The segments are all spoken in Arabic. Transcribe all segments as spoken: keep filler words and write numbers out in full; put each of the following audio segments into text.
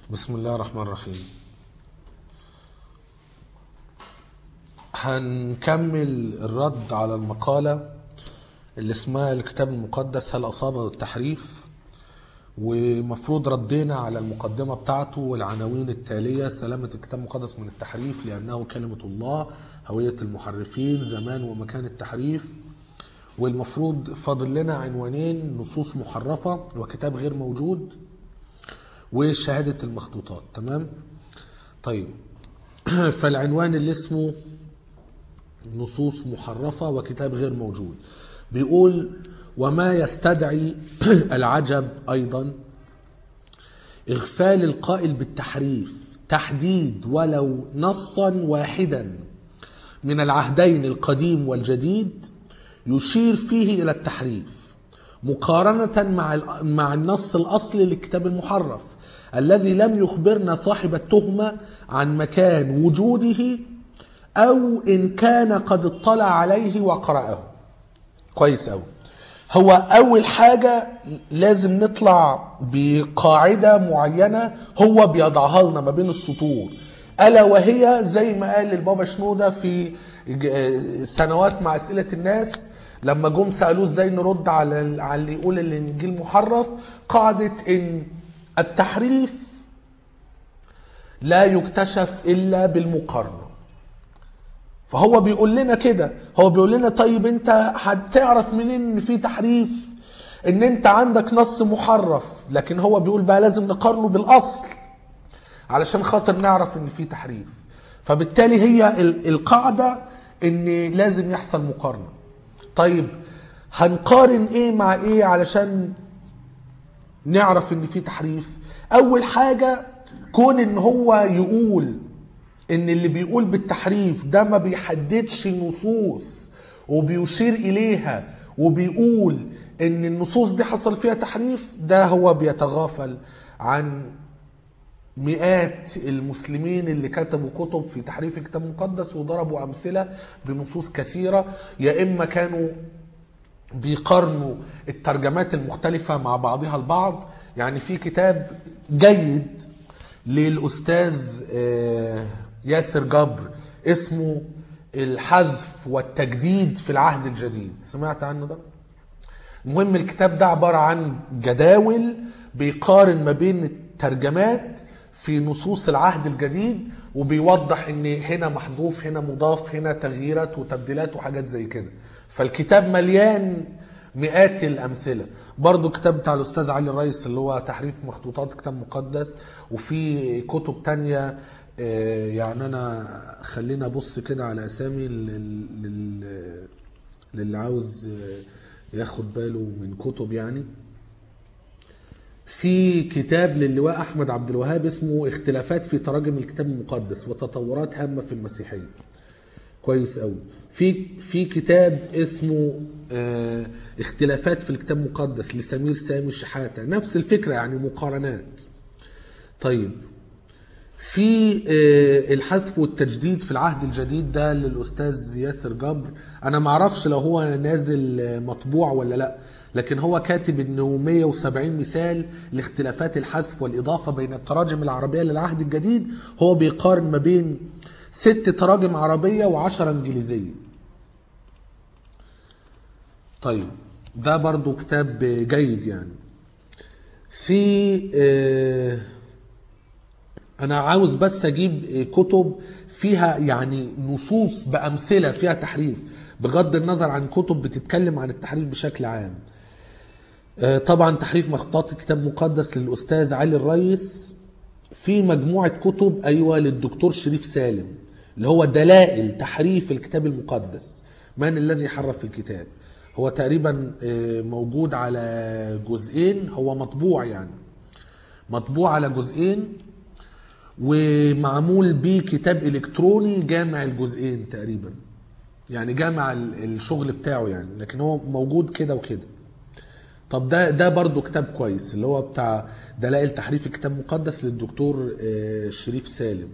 بسم الله الرحمن الرحيم. هنكمل الرد على المقالة اللي اسمها الكتاب المقدس هل أصابه التحريف، ومفروض ردينا على المقدمة بتاعته والعناوين التالية: سلامة الكتاب المقدس من التحريف لأنه كلمة الله، هوية المحرفين، زمان ومكان التحريف. والمفروض فاضل لنا عنوانين: نصوص محرفة وكتاب غير موجود، وشهادة المخطوطات. تمام؟ طيب، فالعنوان اللي اسمه نصوص محرفة وكتاب غير موجود بيقول: وما يستدعي العجب أيضا إغفال القائل بالتحريف تحديد ولو نصا واحدا من العهدين القديم والجديد يشير فيه إلى التحريف، مقارنة مع مع النص الأصلي للكتاب المحرف الذي لم يخبرنا صاحب التهمة عن مكان وجوده أو إن كان قد اطلع عليه وقرأه. كويس أوي. هو أول حاجة لازم نطلع بقاعدة معينة هو بيضعها لنا ما بين السطور، ألا وهي زي ما قال البابا شنودة في سنوات مع أسئلة الناس لما جم سألوه ازاي نرد على على اللي يقول الإنجيل محرف: قاعدة إن التحريف لا يكتشف إلا بالمقارنة. فهو بيقول لنا كده، هو بيقول لنا طيب انت هتعرف منين ان في تحريف؟ ان انت عندك نص محرف، لكن هو بيقول بقى لازم نقارنه بالاصل علشان خاطر نعرف ان في تحريف. فبالتالي هي القاعدة ان لازم يحصل مقارنة. طيب هنقارن ايه مع ايه علشان نعرف ان في تحريف؟ اول حاجة كون ان هو يقول ان اللي بيقول بالتحريف ده ما بيحددش نصوص وبيشير اليها وبيقول ان النصوص دي حصل فيها تحريف، ده هو بيتغافل عن مئات المسلمين اللي كتبوا كتب في تحريف الكتاب المقدس وضربوا امثله بنصوص كثيره، يا اما كانوا بيقارنوا الترجمات المختلفه مع بعضها البعض. يعني في كتاب جيد للاستاذ ياسر جبر اسمه الحذف والتجديد في العهد الجديد، سمعت عنه ده؟ المهم الكتاب ده عبارة عن جداول بيقارن ما بين الترجمات في نصوص العهد الجديد، وبيوضح ان هنا محذوف هنا مضاف هنا تغييرات وتبديلات وحاجات زي كده. فالكتاب مليان مئات الأمثلة. برضو كتاب بتاع الأستاذ علي الرئيس اللي هو تحريف مخطوطات كتاب مقدس، وفي كتب تانية. يعني أنا خلينا أبص كده على أسامي للي عاوز ياخد باله من كتب. يعني في كتاب للواء أحمد عبد الوهاب اسمه اختلافات في تراجم الكتاب المقدس وتطورات هامة في المسيحية، كويس قوي. في في كتاب اسمه اه اختلافات في الكتاب المقدس لسمير سامي الشحاتة، نفس الفكرة يعني مقارنات. طيب في اه الحذف والتجديد في العهد الجديد ده للأستاذ ياسر جبر، أنا معرفش لو هو نازل مطبوع ولا لأ، لكن هو كاتب انه مئة وسبعين مثال لاختلافات الحذف والإضافة بين التراجم العربية للعهد الجديد. هو بيقارن ما بين ست تراجم عربية وعشرة انجليزية. طيب ده برضو كتاب جيد. يعني في اه انا عاوز بس اجيب كتب فيها يعني نصوص بامثله فيها تحريف، بغض النظر عن كتب بتتكلم عن التحريف بشكل عام. اه طبعا تحريف مخطوطات الكتاب المقدس للاستاذ علي الرئيس. في مجموعه كتب ايوه للدكتور شريف سالم اللي هو دلائل تحريف الكتاب المقدس، من الذي حرف الكتاب. هو تقريبا موجود على جزئين، هو مطبوع يعني مطبوع على جزئين، ومعمول بيه كتاب إلكتروني جامع الجزئين تقريبا، يعني جامع الشغل بتاعه يعني، لكن هو موجود كده وكده. طب ده ده برضو كتاب كويس اللي هو بتاع دلائل تحريف الكتاب المقدس للدكتور شريف سالم.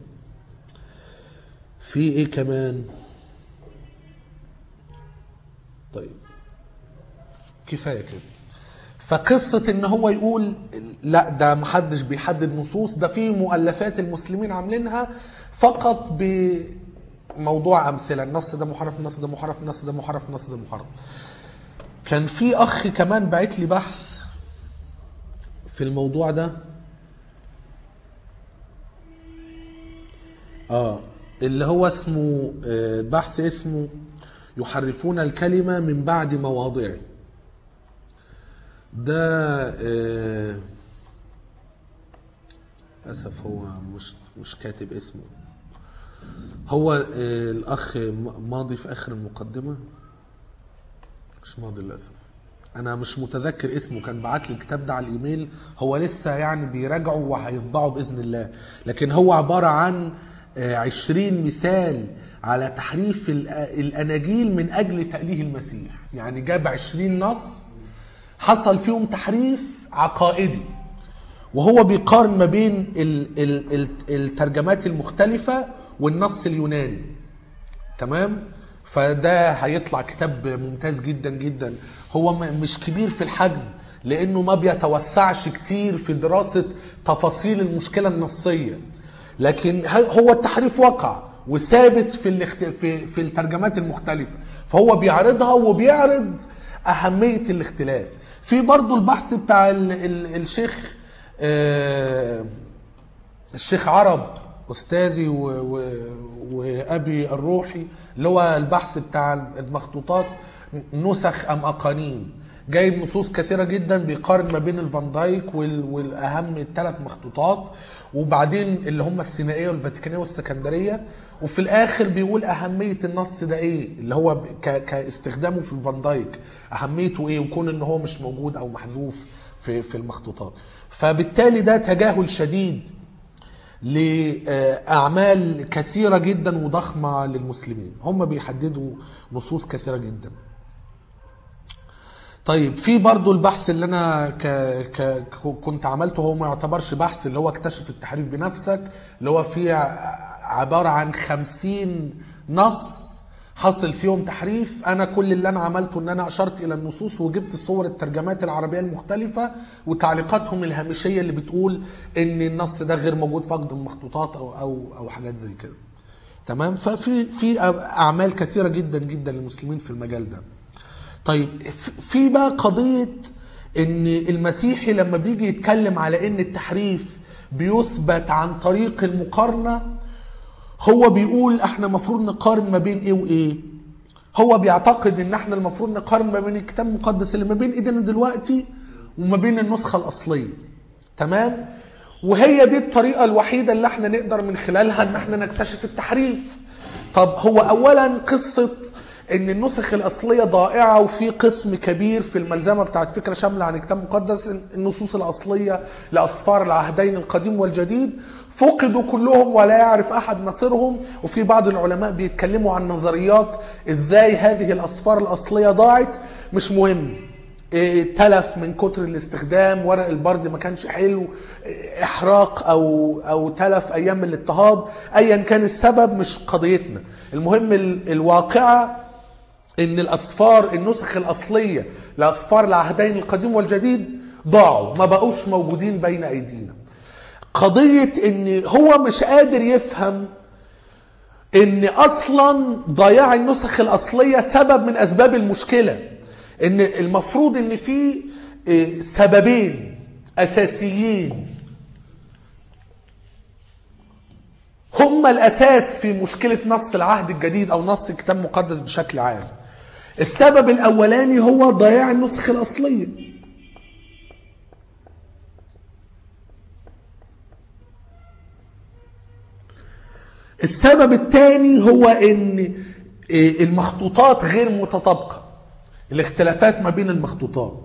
في ايه كمان؟ طيب كفايه كده. فقصة ان هو يقول لا ده محدش بيحدد نصوص، ده في مؤلفات المسلمين عاملينها فقط بموضوع امثلة، النص ده محرف، النص ده محرف، النص ده محرف، النص ده محرف. كان في اخ كمان بعت لي بحث في الموضوع ده، اه اللي هو اسمه آه بحث اسمه يحرفون الكلمة من بعد مواضعه. ده آه للأسف هو مش مش كاتب اسمه، هو آه الأخ ماضي في آخر المقدمة، مش ماضي للأسف، أنا مش متذكر اسمه، كان بعت لي الكتاب ده على الإيميل، هو لسه يعني بيراجعه وهيطبعه بإذن الله، لكن هو عبارة عن عشرين مثال على تحريف الأناجيل من أجل تأليه المسيح. يعني جاب عشرين نص حصل فيهم تحريف عقائدي، وهو بيقارن ما بين الترجمات المختلفة والنص اليوناني. تمام؟ فده هيطلع كتاب ممتاز جدا جدا. هو مش كبير في الحجم لأنه ما بيتوسعش كتير في دراسة تفاصيل المشكلة النصية، لكن هو التحريف وقع وثابت في الاخت... في في الترجمات المختلفة، فهو بيعرضها وبيعرض أهمية الاختلاف. في برضو البحث بتاع ال... ال... الشيخ آه... الشيخ عرب أستاذي و... و... وأبي الروحي، اللي هو البحث بتاع المخطوطات نسخ أم أقانيم، جايب نصوص كثيرة جدا بيقارن ما بين الفان دايك وال... والأهم الثلاث مخطوطات، وبعدين اللي هم السينائية والفاتيكانية والسكندرية، وفي الآخر بيقول أهمية النص ده إيه، اللي هو ك... كاستخدامه في الفان دايك أهميته إيه، وكون إن هو مش موجود أو محذوف في في المخطوطات. فبالتالي ده تجاهل شديد لأعمال كثيرة جدا وضخمة للمسلمين، هم بيحددوا نصوص كثيرة جدا. طيب في برضو البحث اللي انا ك... ك... كنت عملته، هو ما يعتبرش بحث، اللي هو اكتشف التحريف بنفسك، اللي هو فيه عبارة عن خمسين نص حصل فيهم تحريف. انا كل اللي انا عملته ان انا اشرت الى النصوص وجبت صور الترجمات العربية المختلفة وتعليقاتهم الهامشية اللي بتقول ان النص ده غير موجود في اقدم المخطوطات او او او حاجات زي كده. تمام؟ ففي في اعمال كثيرة جدا جدا للمسلمين في المجال ده. طيب في بقى قضية ان المسيحي لما بيجي يتكلم على ان التحريف بيثبت عن طريق المقارنة، هو بيقول احنا مفروض نقارن ما بين ايه وايه. هو بيعتقد ان احنا المفروض نقارن ما بين الكتاب المقدس اللي ما بين ايدينا دلوقتي وما بين النسخة الاصلية. تمام؟ وهي دي الطريقة الوحيدة اللي احنا نقدر من خلالها ان احنا نكتشف التحريف. طب هو اولا قصة ان النسخ الاصليه ضائعه، وفي قسم كبير في الملزمه بتاعت فكره شامله عن الكتاب المقدس النصوص الاصليه لاصفار العهدين القديم والجديد فقدوا كلهم ولا يعرف احد مصيرهم. وفي بعض العلماء بيتكلموا عن نظريات ازاي هذه الاصفار الاصليه ضاعت. مش مهم، إيه تلف من كتر الاستخدام، ورق البرد ما كانش حلو، احراق او او تلف ايام الاضطهاد، ايا كان السبب مش قضيتنا. المهم الواقعه ان الاصفار النسخ الاصليه لاصفار العهدين القديم والجديد ضاعوا، ما بقوش موجودين بين ايدينا. قضيه ان هو مش قادر يفهم ان اصلا ضياع النسخ الاصليه سبب من اسباب المشكله، ان المفروض ان في سببين اساسيين هما الاساس في مشكله نص العهد الجديد او نص الكتاب المقدس بشكل عام. السبب الاولاني هو ضياع النسخ الاصليه. السبب الثاني هو ان المخطوطات غير متطابقه، الاختلافات ما بين المخطوطات.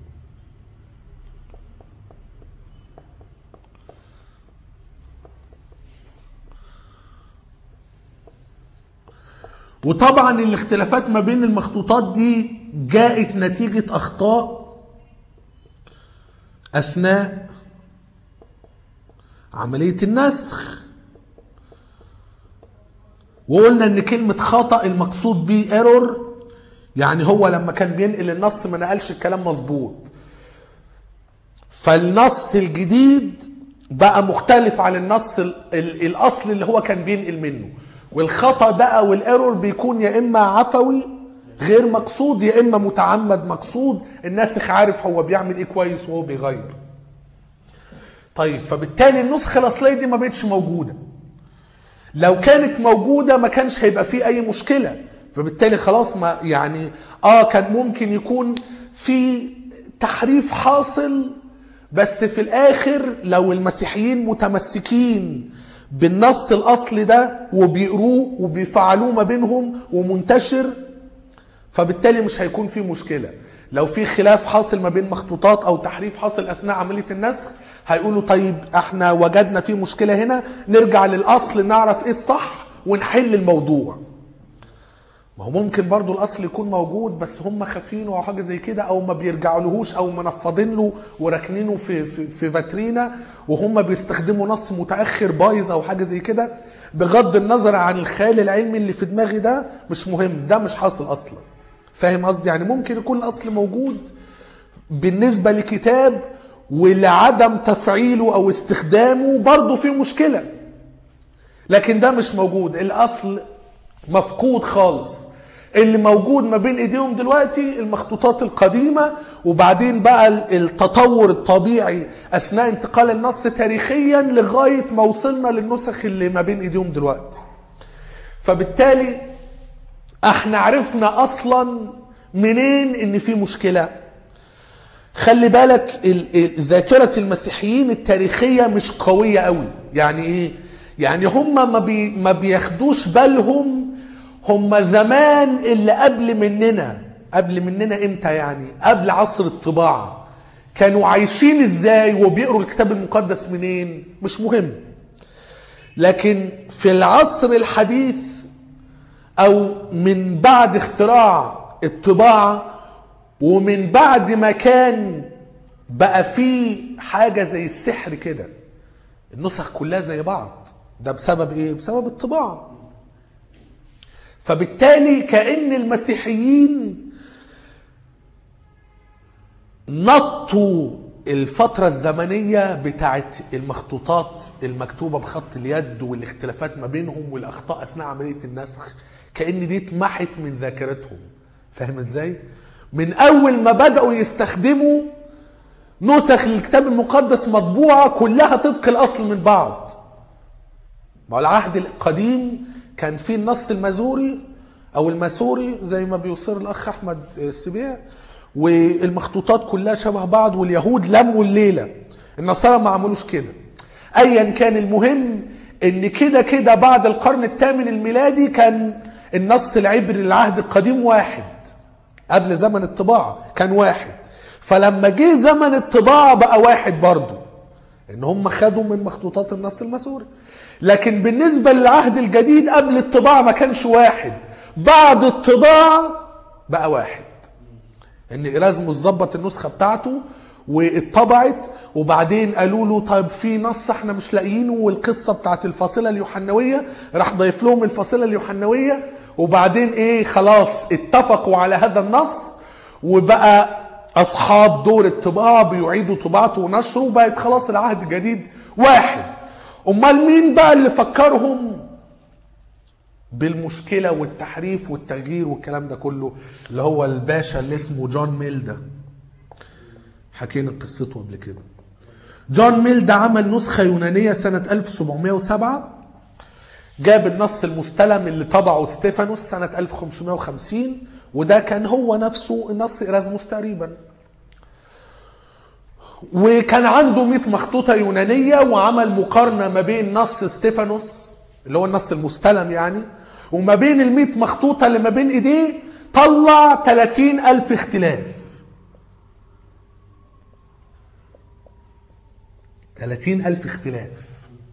وطبعا الاختلافات ما بين المخطوطات دي جاءت نتيجة أخطاء أثناء عملية النسخ. وقلنا ان كلمة خطأ المقصود بيه ايرور، يعني هو لما كان بينقل النص ما نقلش الكلام مظبوط، فالنص الجديد بقى مختلف عن النص ال ال الاصل اللي هو كان بينقل منه. والخطأ ده او الايرور بيكون يا اما عفوي غير مقصود يا اما متعمد مقصود، الناسخ عارف هو بيعمل ايه كويس وهو بيغير. طيب فبالتالي النسخة الاصلية دي ما بقتش موجودة. لو كانت موجودة ما كانش هيبقى فيه اي مشكلة، فبالتالي خلاص ما يعني اه كان ممكن يكون في تحريف حاصل، بس في الاخر لو المسيحيين متمسكين بالنص الاصلي ده وبيقروه وبيفعلوه ما بينهم ومنتشر، فبالتالي مش هيكون في مشكلة. لو في خلاف حاصل ما بين مخطوطات او تحريف حاصل اثناء عملية النسخ، هيقولوا طيب احنا وجدنا في مشكلة هنا، نرجع للاصل نعرف ايه الصح ونحل الموضوع. ما هو ممكن برضو الاصل يكون موجود بس هم خافين او حاجه زي كده، او ما بيرجعوا لهوش، او منفضين له وراكنينه في في في فاترينا وهم بيستخدموا نص متاخر بايظ او حاجه زي كده. بغض النظر عن الخيال العلمي اللي في دماغي ده مش مهم، ده مش حاصل اصلا. فاهم قصدي؟ يعني ممكن يكون الاصل موجود بالنسبه لكتاب ولعدم تفعيله او استخدامه برضو في مشكله، لكن ده مش موجود، الاصل مفقود خالص. اللي موجود ما بين ايديهم دلوقتي المخطوطات القديمة، وبعدين بقى التطور الطبيعي اثناء انتقال النص تاريخيا لغاية ما وصلنا للنسخ اللي ما بين ايديهم دلوقتي. فبالتالي احنا عرفنا اصلا منين ان في مشكلة. خلي بالك ذاكرة المسيحيين التاريخية مش قوية قوي. يعني ايه؟ يعني هم ما, بي ما بياخدوش بالهم هم زمان اللي قبل مننا. قبل مننا امتى يعني؟ قبل عصر الطباعة كانوا عايشين ازاي وبيقروا الكتاب المقدس منين؟ مش مهم. لكن في العصر الحديث او من بعد اختراع الطباعة ومن بعد ما كان بقى فيه حاجة زي السحر كده، النسخ كلها زي بعض، ده بسبب ايه؟ بسبب الطباعة. فبالتالي كأن المسيحيين نطوا الفترة الزمنية بتاعت المخطوطات المكتوبة بخط اليد والاختلافات ما بينهم والأخطاء أثناء عملية النسخ، كأن دي اتمحت من ذاكرتهم. فاهم ازاي؟ من أول ما بدأوا يستخدموا نسخ الكتاب المقدس مطبوعة كلها طبق الأصل من بعض. ما العهد القديم كان فيه النص المازوري او الماسوري زي ما بيصير الاخ احمد السبيع، والمخطوطات كلها شبه بعض، واليهود لموا الليله. النصارى ما عملوش كده. ايا كان، المهم ان كده كده بعد القرن الثامن الميلادي كان النص العبري للعهد القديم واحد. قبل زمن الطباعه كان واحد، فلما جه زمن الطباعه بقى واحد برضه، ان هم خدوا من مخطوطات النص الماسوري. لكن بالنسبة للعهد الجديد قبل الطباعة ما كانش واحد، بعد الطباعة بقى واحد. ان إرازموس ظبط النسخة بتاعته واتطبعت، وبعدين قالوا له طيب في نص احنا مش لاقيينه، والقصة بتاعت الفاصلة اليوحنوية، راح ضيف لهم الفاصلة اليوحنوية، وبعدين ايه خلاص اتفقوا على هذا النص، وبقى اصحاب دور الطباعة بيعيدوا طباعته ونشره، وبقت خلاص العهد الجديد واحد. امال مين بقى اللي فكرهم بالمشكلة والتحريف والتغيير والكلام ده كله؟ اللي هو الباشا اللي اسمه جون ميل ده، حكينا قصته قبل كده. جون ميل ده عمل نسخة يونانية سنة ألف وسبعمائة وسبعة، جاب النص المستلم اللي طبعه ستيفانوس سنة ألف وخمسمائة وخمسين، وده كان هو نفسه النص إرازموس تقريبا. وكان عنده مئة مخطوطة يونانية، وعمل مقارنة ما بين نص ستيفانوس اللي هو النص المستلم يعني وما بين المئة مخطوطة اللي ما بين ايديه، طلع ثلاثين ألف اختلاف. ثلاثين ألف اختلاف.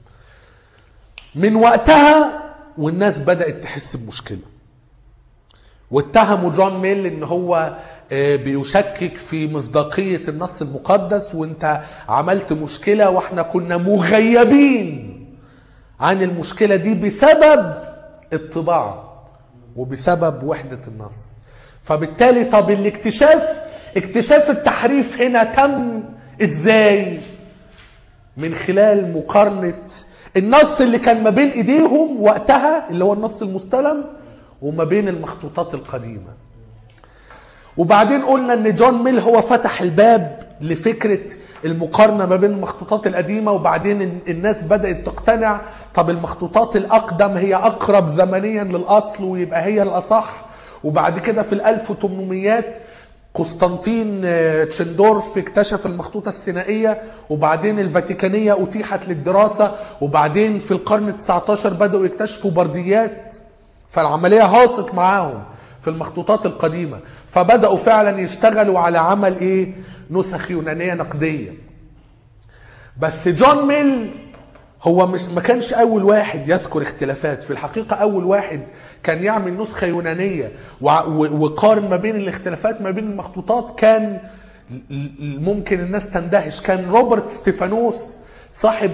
من وقتها والناس بدأت تحس بمشكلة، واتهموا جون ميل ان هو بيشكك في مصداقية النص المقدس، وانت عملت مشكلة واحنا كنا مغيبين عن المشكلة دي بسبب الطباعة وبسبب وحدة النص. فبالتالي طب الاكتشاف اكتشاف التحريف هنا تم ازاي؟ من خلال مقارنة النص اللي كان ما بين ايديهم وقتها اللي هو النص المستلم وما بين المخطوطات القديمة. وبعدين قلنا ان جون ميل هو فتح الباب لفكرة المقارنة ما بين المخطوطات القديمة، وبعدين الناس بدأت تقتنع طب المخطوطات الأقدم هي أقرب زمنيا للأصل ويبقى هي الأصح. وبعد كده في الألف وثمانمائيات قسطنطين تشندورف اكتشف المخطوطة السينائية، وبعدين الفاتيكانية أتيحت للدراسة، وبعدين في القرن التاسع عشر بدأوا يكتشفوا برديات، فالعملية هاصت معاهم في المخطوطات القديمة، فبدأوا فعلا يشتغلوا على عمل ايه؟ نسخ يونانية نقدية. بس جون ميل هو مش ما كانش اول واحد يذكر اختلافات، في الحقيقة اول واحد كان يعمل نسخة يونانية وقارن ما بين الاختلافات ما بين المخطوطات كان ممكن الناس تندهش، كان روبرت ستيفانوس صاحب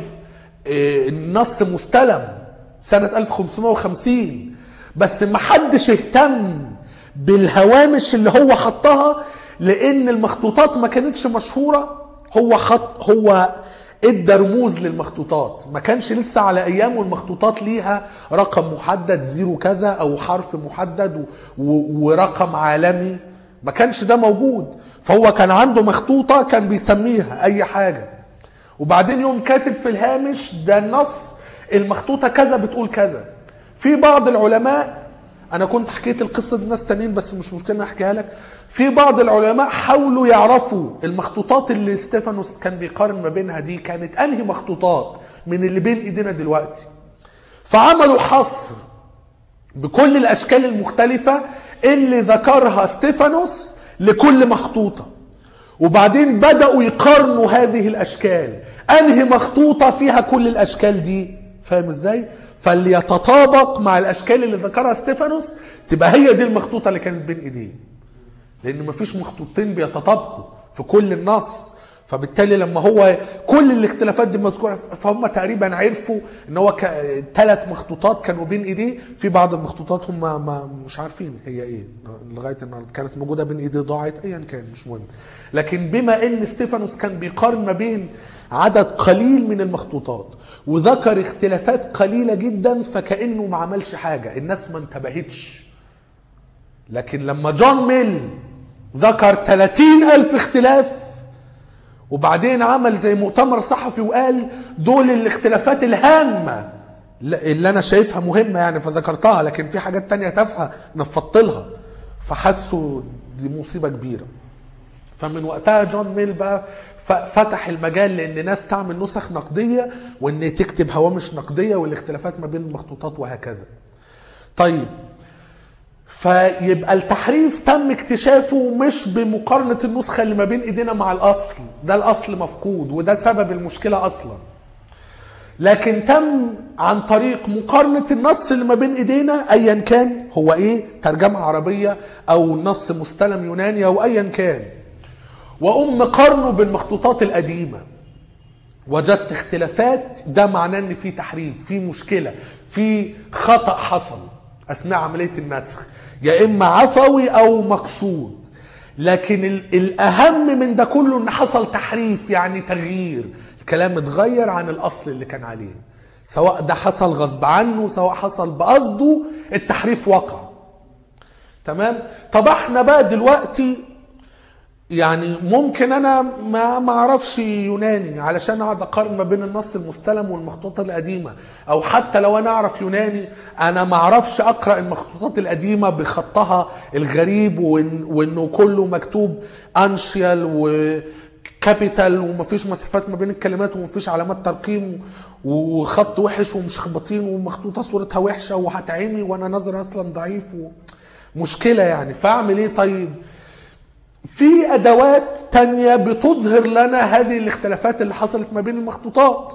النص مستلم سنة ألف وخمسمائة وخمسين. بس ما حدش اهتم بالهوامش اللي هو حطها لان المخطوطات ما كانتش مشهورة. هو حط هو ادى رموز للمخطوطات، ما كانش لسه على ايامه المخطوطات ليها رقم محدد زيرو كذا او حرف محدد ورقم عالمي، ما كانش ده موجود. فهو كان عنده مخطوطة كان بيسميها اي حاجة، وبعدين يوم كاتب في الهامش ده النص المخطوطة كذا بتقول كذا. في بعض العلماء، انا كنت حكيت القصة دي ناس تانيين بس مش مشكلة احكيها لك، في بعض العلماء حاولوا يعرفوا المخطوطات اللي ستيفانوس كان بيقارن ما بينها دي كانت انهي مخطوطات من اللي بين ايدينا دلوقتي، فعملوا حصر بكل الاشكال المختلفة اللي ذكرها ستيفانوس لكل مخطوطة، وبعدين بدأوا يقارنوا هذه الاشكال انهي مخطوطة فيها كل الاشكال دي، فاهم ازاي؟ فاللي يتطابق مع الاشكال اللي ذكرها ستيفانوس تبقى هي دي المخطوطة اللي كانت بين ايديه، لان مفيش مخطوطتين بيتطابقوا في كل النص. فبالتالي لما هو كل الاختلافات دي مذكوره فهم تقريبا عرفوا ان هو ثلاث مخطوطات كانوا بين ايديه. في بعض المخطوطات هم ما مش عارفين هي ايه لغايه النهارده، كانت موجوده بين ايديه ضاعت ايا كان مش مهم. لكن بما ان ستيفانوس كان بيقارن ما بين عدد قليل من المخطوطات وذكر اختلافات قليله جدا فكانه ما عملش حاجه، الناس ما انتبهتش. لكن لما جون ميل ذكر ثلاثين ألف اختلاف وبعدين عمل زي مؤتمر صحفي وقال دول الاختلافات الهامة اللي أنا شايفها مهمة يعني فذكرتها، لكن في حاجات تانية تافهة نفضلها، فحسوا دي مصيبة كبيرة. فمن وقتها جون ميل بقى فتح المجال لأن ناس تعمل نسخ نقدية وأن تكتب هوامش نقدية والاختلافات ما بين المخطوطات وهكذا. طيب، فيبقى التحريف تم اكتشافه مش بمقارنة النسخة اللي ما بين ايدينا مع الاصل، ده الاصل مفقود وده سبب المشكلة اصلا، لكن تم عن طريق مقارنة النص اللي ما بين ايدينا ايا كان هو ايه، ترجمة عربية او نص مستلم يوناني او ايا كان، وأم مقارنه بالمخطوطات القديمة وجدت اختلافات، ده معناه ان في تحريف، في مشكلة، في خطأ حصل اثناء عملية النسخ، يا اما عفوي او مقصود. لكن الاهم من ده كله ان حصل تحريف، يعني تغيير، الكلام اتغير عن الاصل اللي كان عليه، سواء ده حصل غصب عنه سواء حصل بقصده، التحريف وقع. تمام؟ طب احنا بقى دلوقتي يعني ممكن انا ما ما اعرفش يوناني علشان اقعد اقارن ما بين النص المستلم والمخطوطات القديمه، او حتى لو انا اعرف يوناني انا ما اعرفش اقرا المخطوطات القديمه بخطها الغريب وانه كله مكتوب انشيال وكابيتال ومفيش مسافات ما بين الكلمات ومفيش علامات ترقيم وخط وحش ومش خباطين ومخطوطه صورتها وحشه وهتعمي وانا نظري اصلا ضعيف ومشكله يعني. فاعمل ايه؟ طيب في ادوات تانية بتظهر لنا هذه الاختلافات اللي حصلت ما بين المخطوطات،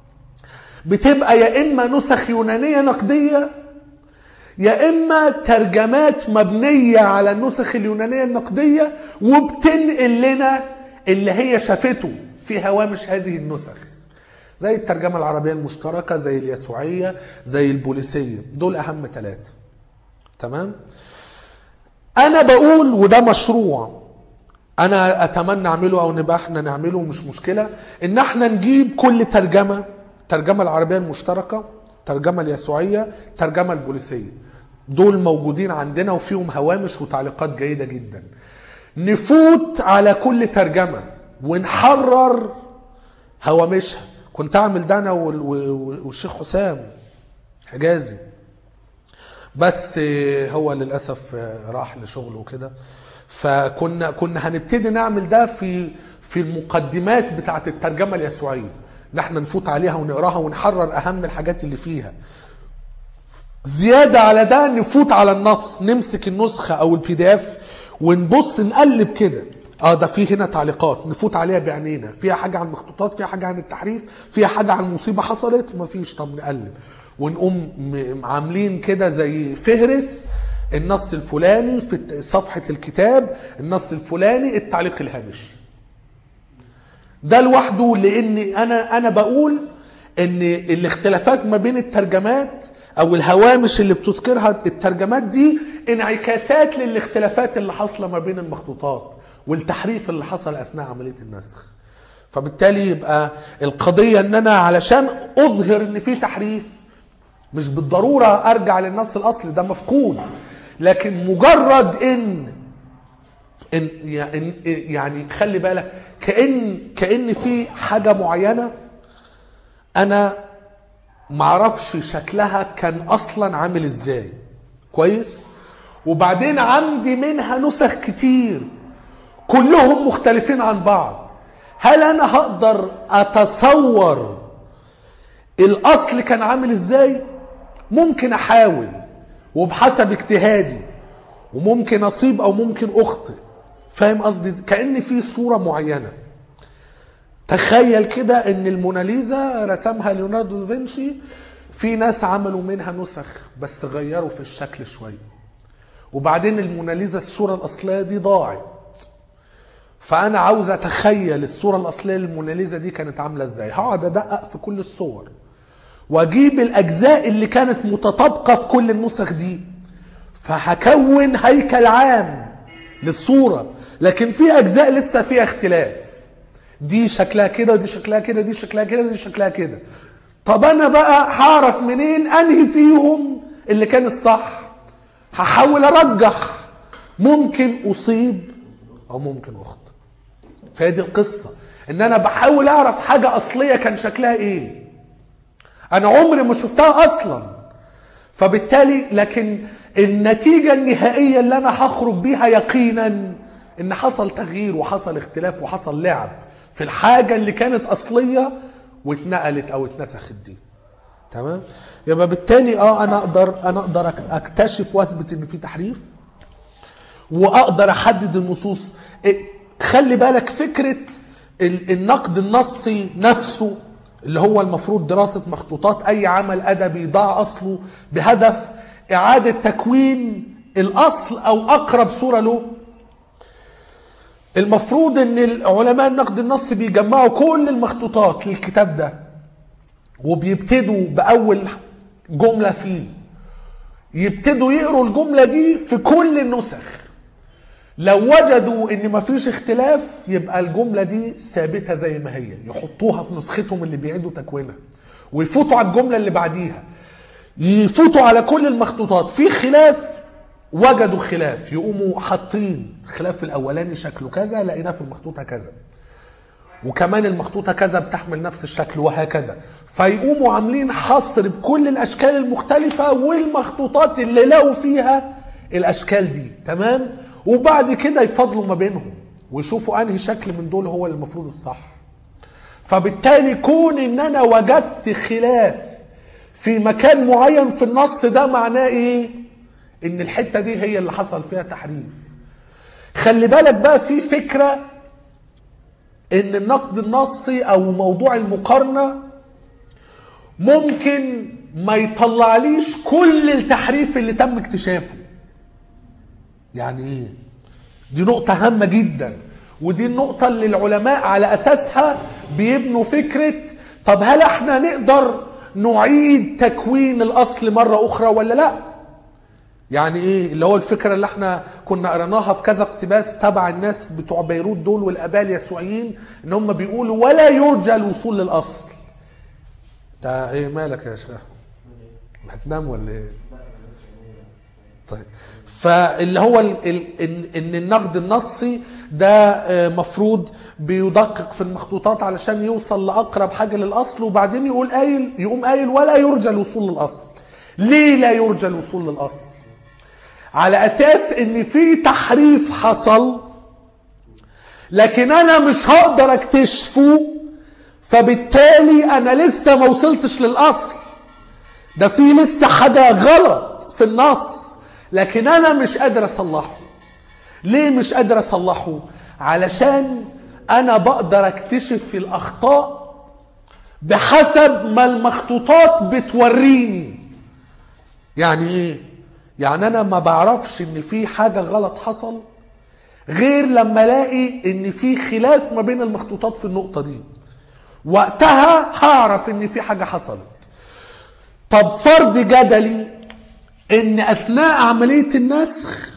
بتبقى يا اما نسخ يونانية نقدية يا اما ترجمات مبنية على النسخ اليونانية النقدية وبتنقل لنا اللي هي شافته في هوامش هذه النسخ، زي الترجمة العربية المشتركة، زي اليسوعية، زي البوليسية. دول اهم ثلاثة. تمام؟ انا بقول وده مشروع انا اتمنى اعمله او نبقى احنا نعمله مش مشكلة، ان احنا نجيب كل ترجمة، ترجمة العربية المشتركة، ترجمة اليسوعية، ترجمة البوليسية، دول موجودين عندنا وفيهم هوامش وتعليقات جيدة جدا. نفوت على كل ترجمة ونحرر هوامشها. كنت اعمل ده انا والشيخ حسام حجازي، بس هو للاسف راح لشغله وكده. فكنا كنا هنبتدي نعمل ده في في المقدمات بتاعه الترجمه اليسوعيه، ان احنا نفوت عليها ونقراها ونحرر اهم الحاجات اللي فيها. زياده على ده نفوت على النص، نمسك النسخه او البي دي اف ونبص نقلب كده، اه ده في هنا تعليقات نفوت عليها بعينينا، فيها حاجه عن المخطوطات، فيها حاجه عن التحريف، فيها حاجه عن مصيبه حصلت، مفيش، طب نقلب ونقوم عاملين كده زي فهرس، النص الفلاني في صفحه الكتاب، النص الفلاني التعليق الهامشي. ده لوحده، لان انا انا بقول ان الاختلافات ما بين الترجمات او الهوامش اللي بتذكرها الترجمات دي انعكاسات للاختلافات اللي حصله ما بين المخطوطات والتحريف اللي حصل اثناء عمليه النسخ. فبالتالي يبقى القضيه ان انا علشان اظهر ان في تحريف مش بالضروره ارجع للنص الاصلي، ده مفقود، لكن مجرد ان ان يعني خلي بالك كأن كأن في حاجه معينه انا معرفش شكلها كان اصلا عامل ازاي كويس، وبعدين عندي منها نسخ كتير كلهم مختلفين عن بعض. هل انا هقدر اتصور الاصل كان عامل ازاي؟ ممكن احاول وبحسب اجتهادي، وممكن اصيب او ممكن اخطئ. فاهم قصدي؟ كأن في صورة معينة. تخيل كده ان الموناليزا رسمها ليوناردو دافنشي، في ناس عملوا منها نسخ بس غيروا في الشكل شوية، وبعدين الموناليزا الصورة الاصلية دي ضاعت. فانا عاوز اتخيل الصورة الاصلية للموناليزا دي كانت عاملة ازاي. هقعد ادقق في كل الصور واجيب الاجزاء اللي كانت متطابقة في كل النسخ دي، فهكون هيكل عام للصورة. لكن في اجزاء لسه فيها اختلاف، دي شكلها كده ودي شكلها كده، دي شكلها كده ودي شكلها كده. طب انا بقى هعرف منين انهي فيهم اللي كان الصح؟ هحاول ارجح، ممكن اصيب او ممكن اخطئ. فهذه القصة، ان انا بحاول اعرف حاجة اصلية كان شكلها ايه، انا عمري ما شفتها اصلا. فبالتالي لكن النتيجة النهائية اللي انا هخرج بيها يقينا ان حصل تغيير وحصل اختلاف وحصل لعب في الحاجة اللي كانت اصلية واتنقلت او اتنسخت دي. تمام؟ يبقى بالتالي اه انا اقدر انا اقدر اكتشف واثبت ان في تحريف، واقدر احدد النصوص. خلي بالك فكرة النقد النصي نفسه اللي هو المفروض دراسة مخطوطات اي عمل ادبي ضاع اصله بهدف اعادة تكوين الاصل او اقرب صورة له. المفروض ان علماء النقد النصي بيجمعوا كل المخطوطات للكتاب ده، وبيبتدوا باول جملة فيه، يبتدوا يقروا الجملة دي في كل النسخ. لو وجدوا ان مفيش اختلاف يبقى الجملة دي ثابتة زي ما هي، يحطوها في نسختهم اللي بيعيدوا تكوينها، ويفوتوا على الجملة اللي بعديها، يفوتوا على كل المخطوطات. في خلاف، وجدوا خلاف، يقوموا حاطين خلاف الاولاني شكله كذا لقيناه في المخطوطة كذا، وكمان المخطوطة كذا بتحمل نفس الشكل، وهكذا. فيقوموا عاملين حصر بكل الاشكال المختلفة والمخطوطات اللي لقوا فيها الاشكال دي. تمام؟ وبعد كده يفضلوا ما بينهم ويشوفوا انهي شكل من دول هو المفروض الصح. فبالتالي كون ان انا وجدت خلاف في مكان معين في النص، ده معناه ايه؟ ان الحتة دي هي اللي حصل فيها تحريف. خلي بالك بقى في فكرة ان النقد النصي او موضوع المقارنة ممكن ما يطلعليش كل التحريف اللي تم اكتشافه. يعني ايه؟ دي نقطة هامة جدا، ودي النقطة اللي العلماء على اساسها بيبنوا فكرة طب هل احنا نقدر نعيد تكوين الاصل مرة اخرى ولا لا؟ يعني ايه؟ اللي هو الفكره اللي احنا كنا قريناها في كذا اقتباس تبع الناس بتوع بيروت دول والاباء اليسوعيين، ان هم بيقولوا ولا يرجى الوصول للاصل. ده ايه مالك يا شيخ؟ هتنام ولا ايه؟ طيب، فاللي هو ال ال ان, إن النقد النصي ده مفروض بيدقق في المخطوطات علشان يوصل لاقرب حاجه للاصل، وبعدين يقول قايل يقوم قايل ولا يرجى الوصول للاصل. ليه لا يرجى الوصول للاصل؟ على اساس ان في تحريف حصل لكن انا مش هقدر اكتشفه، فبالتالي انا لسه ما وصلتش للاصل. ده في لسه حاجه غلط في النص لكن انا مش قادر اصلحه. ليه مش قادر اصلحه؟ علشان انا بقدر اكتشف في الاخطاء بحسب ما المخطوطات بتوريني. يعني ايه؟ يعني انا ما بعرفش ان في حاجة غلط حصل غير لما الاقي ان في خلاف ما بين المخطوطات في النقطة دي، وقتها هعرف ان في حاجة حصلت. طب فرض جدلي ان اثناء عملية النسخ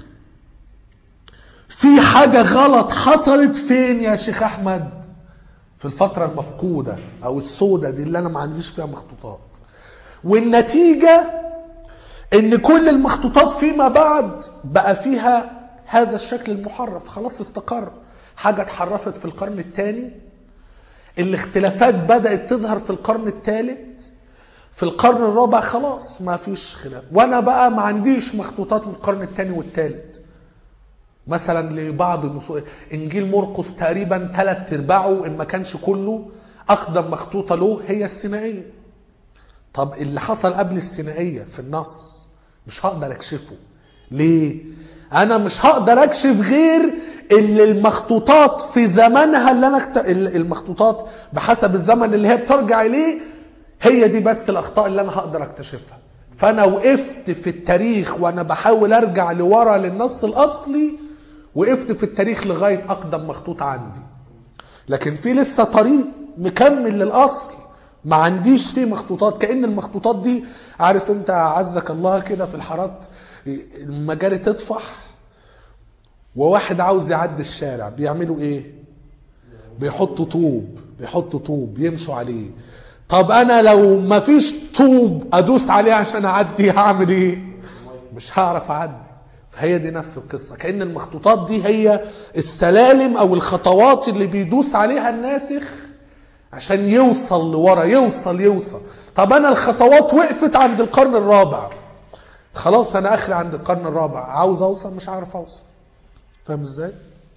في حاجة غلط حصلت فين يا شيخ احمد؟ في الفترة المفقودة او السودة دي اللي انا ما عنديش فيها مخطوطات، والنتيجة ان كل المخطوطات فيما بعد بقى فيها هذا الشكل المحرف. خلاص استقر. حاجة اتحرفت في القرن الثاني، الاختلافات بدأت تظهر في القرن الثالث، في القرن الرابع خلاص ما فيش خلاف. وانا بقى ما عنديش مخطوطات من القرن الثاني والثالث. مثلا لبعض النصوص انجيل مرقس تقريبا ثلاث ارباعه ان ما كانش كله اقدم مخطوطة له هي السينائية. طب اللي حصل قبل السينائية في النص مش هقدر اكشفه. ليه؟ انا مش هقدر اكشف غير اللي المخطوطات في زمنها اللي انا اكت... المخطوطات بحسب الزمن اللي هي بترجع اليه هي دي بس الاخطاء اللي انا هقدر اكتشفها. فانا وقفت في التاريخ وانا بحاول ارجع لورا للنص الاصلي، وقفت في التاريخ لغاية اقدم مخطوط عندي، لكن في لسه طريق مكمل للاصل ما عنديش فيه مخطوطات. كأن المخطوطات دي عارف انت عزك الله كده في الحارات المجاري تطفح وواحد عاوز يعدي الشارع، بيعملوا ايه؟ بيحطوا طوب بيحطوا طوب يمشوا عليه. طب انا لو ما فيش طوب ادوس عليه عشان اعدي هعمل ايه؟ مش هعرف اعدي. فهي دي نفس القصة. كأن المخطوطات دي هي السلالم او الخطوات اللي بيدوس عليها الناسخ عشان يوصل لورا يوصل يوصل. طب انا الخطوات وقفت عند القرن الرابع، خلاص انا اخري عند القرن الرابع، عاوز اوصل مش عارف اوصل. فاهم ازاي؟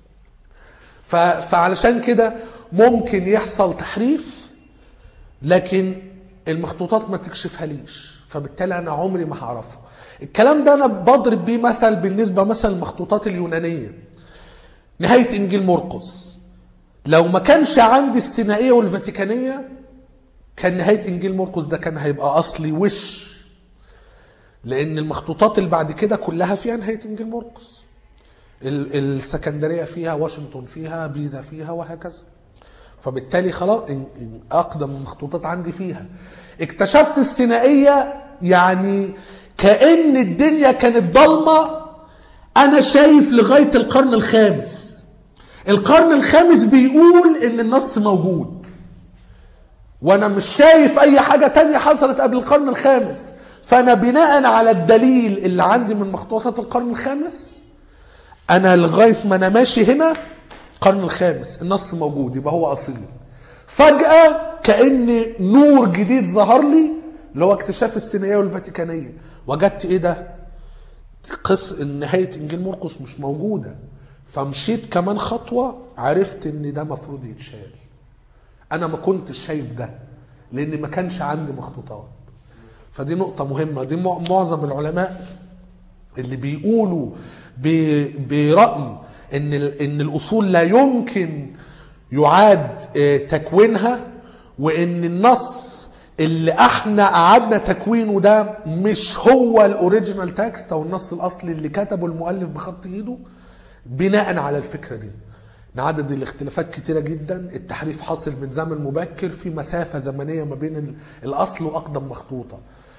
فعلشان كده ممكن يحصل تحريف لكن المخطوطات ما تكشفها ليش، فبالتالي انا عمري ما هعرفها. الكلام ده انا بضرب بيه مثل بالنسبة مثلا المخطوطات اليونانية. نهاية انجيل مرقس لو ما كانش عندي السينائية والفاتيكانية كان نهاية انجيل مرقس ده كان هيبقى اصلي وش، لان المخطوطات اللي بعد كده كلها فيها نهاية انجيل مرقس. السكندرية فيها، واشنطن فيها، بيزا فيها، وهكذا. فبالتالي خلاص اقدم المخطوطات عندي فيها. اكتشفت السينائية يعني كأن الدنيا كانت ضلمة، انا شايف لغاية القرن الخامس. القرن الخامس بيقول ان النص موجود وانا مش شايف اي حاجة تانية حصلت قبل القرن الخامس. فانا بناء على الدليل اللي عندي من مخطوطات القرن الخامس انا لغاية ما انا ماشي هنا القرن الخامس النص موجود، يبقى هو اصيل. فجأة كأن نور جديد ظهر لي اللي هو اكتشاف السينائية والفاتيكانية. وجدت ايه ده؟ قصة نهاية انجيل مرقس مش موجودة. فمشيت كمان خطوة عرفت ان ده مفروض يتشال. انا ما كنتش شايف ده لان ما كانش عندي مخطوطات. فدي نقطة مهمة. دي معظم العلماء اللي بيقولوا برأي ان ان الاصول لا يمكن يعاد تكوينها، وان النص اللي احنا قعدنا تكوينه ده مش هو الاوريجينال تكست او النص الاصلي اللي كتبه المؤلف بخط ايده. بناء على الفكرة دي نعدد الاختلافات كتيرة جدا. التحريف حاصل من زمن مبكر في مسافة زمنية ما بين الاصل واقدم مخطوطة.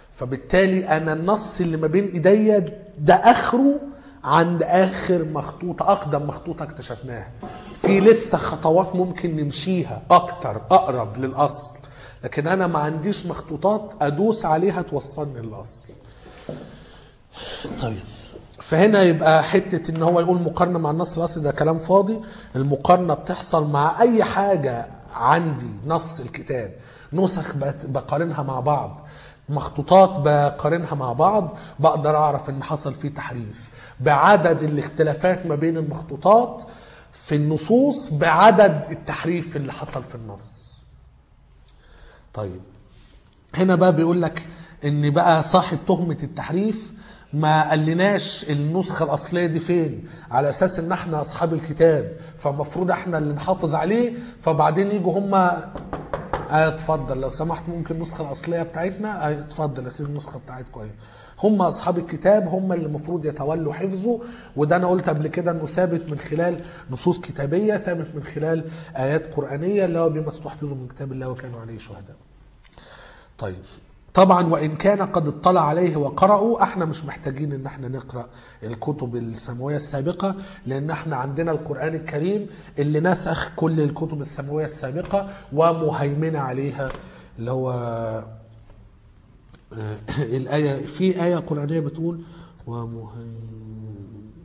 فبالتالي انا النص اللي ما بين ايديا ده اخره عند اخر مخطوطه، اقدم مخطوطه اكتشفناها. في لسه خطوات ممكن نمشيها اكتر اقرب للاصل، لكن انا ما عنديش مخطوطات ادوس عليها توصلني للاصل. طيب فهنا يبقى حته ان هو يقول مقارنه مع النص الاصلي ده كلام فاضي. المقارنه بتحصل مع اي حاجه عندي نص الكتاب، نسخ بقارنها مع بعض، مخطوطات بقارنها مع بعض، بقدر اعرف ان حصل فيه تحريف بعدد الاختلافات ما بين المخطوطات في النصوص بعدد التحريف اللي حصل في النص. طيب هنا بقى بيقول لك ان بقى صاحب تهمة التحريف ما قالناش النسخة الأصلية دي فين، على أساس إن احنا أصحاب الكتاب فالمفروض احنا اللي نحافظ عليه، فبعدين يجوا هما اه اتفضل لو سمحت ممكن النسخة الأصلية بتاعتنا، اه اتفضل يا سيدي النسخة بتاعتكم اهي. هم أصحاب الكتاب هم اللي المفروض يتولوا حفظه، وده أنا قلت قبل كده إنه ثابت من خلال نصوص كتابية، ثابت من خلال آيات قرآنية اللي هو بما استحفظوا من كتاب الله وكانوا عليه شهداء. طيب طبعا وإن كان قد اطلع عليه وقرأوا، احنا مش محتاجين ان احنا نقرأ الكتب السماوية السابقة، لان احنا عندنا القرآن الكريم اللي نسخ كل الكتب السماوية السابقة ومهيمنة عليها، اللي هو الآية في آية قرآنية بتقول ومهيمن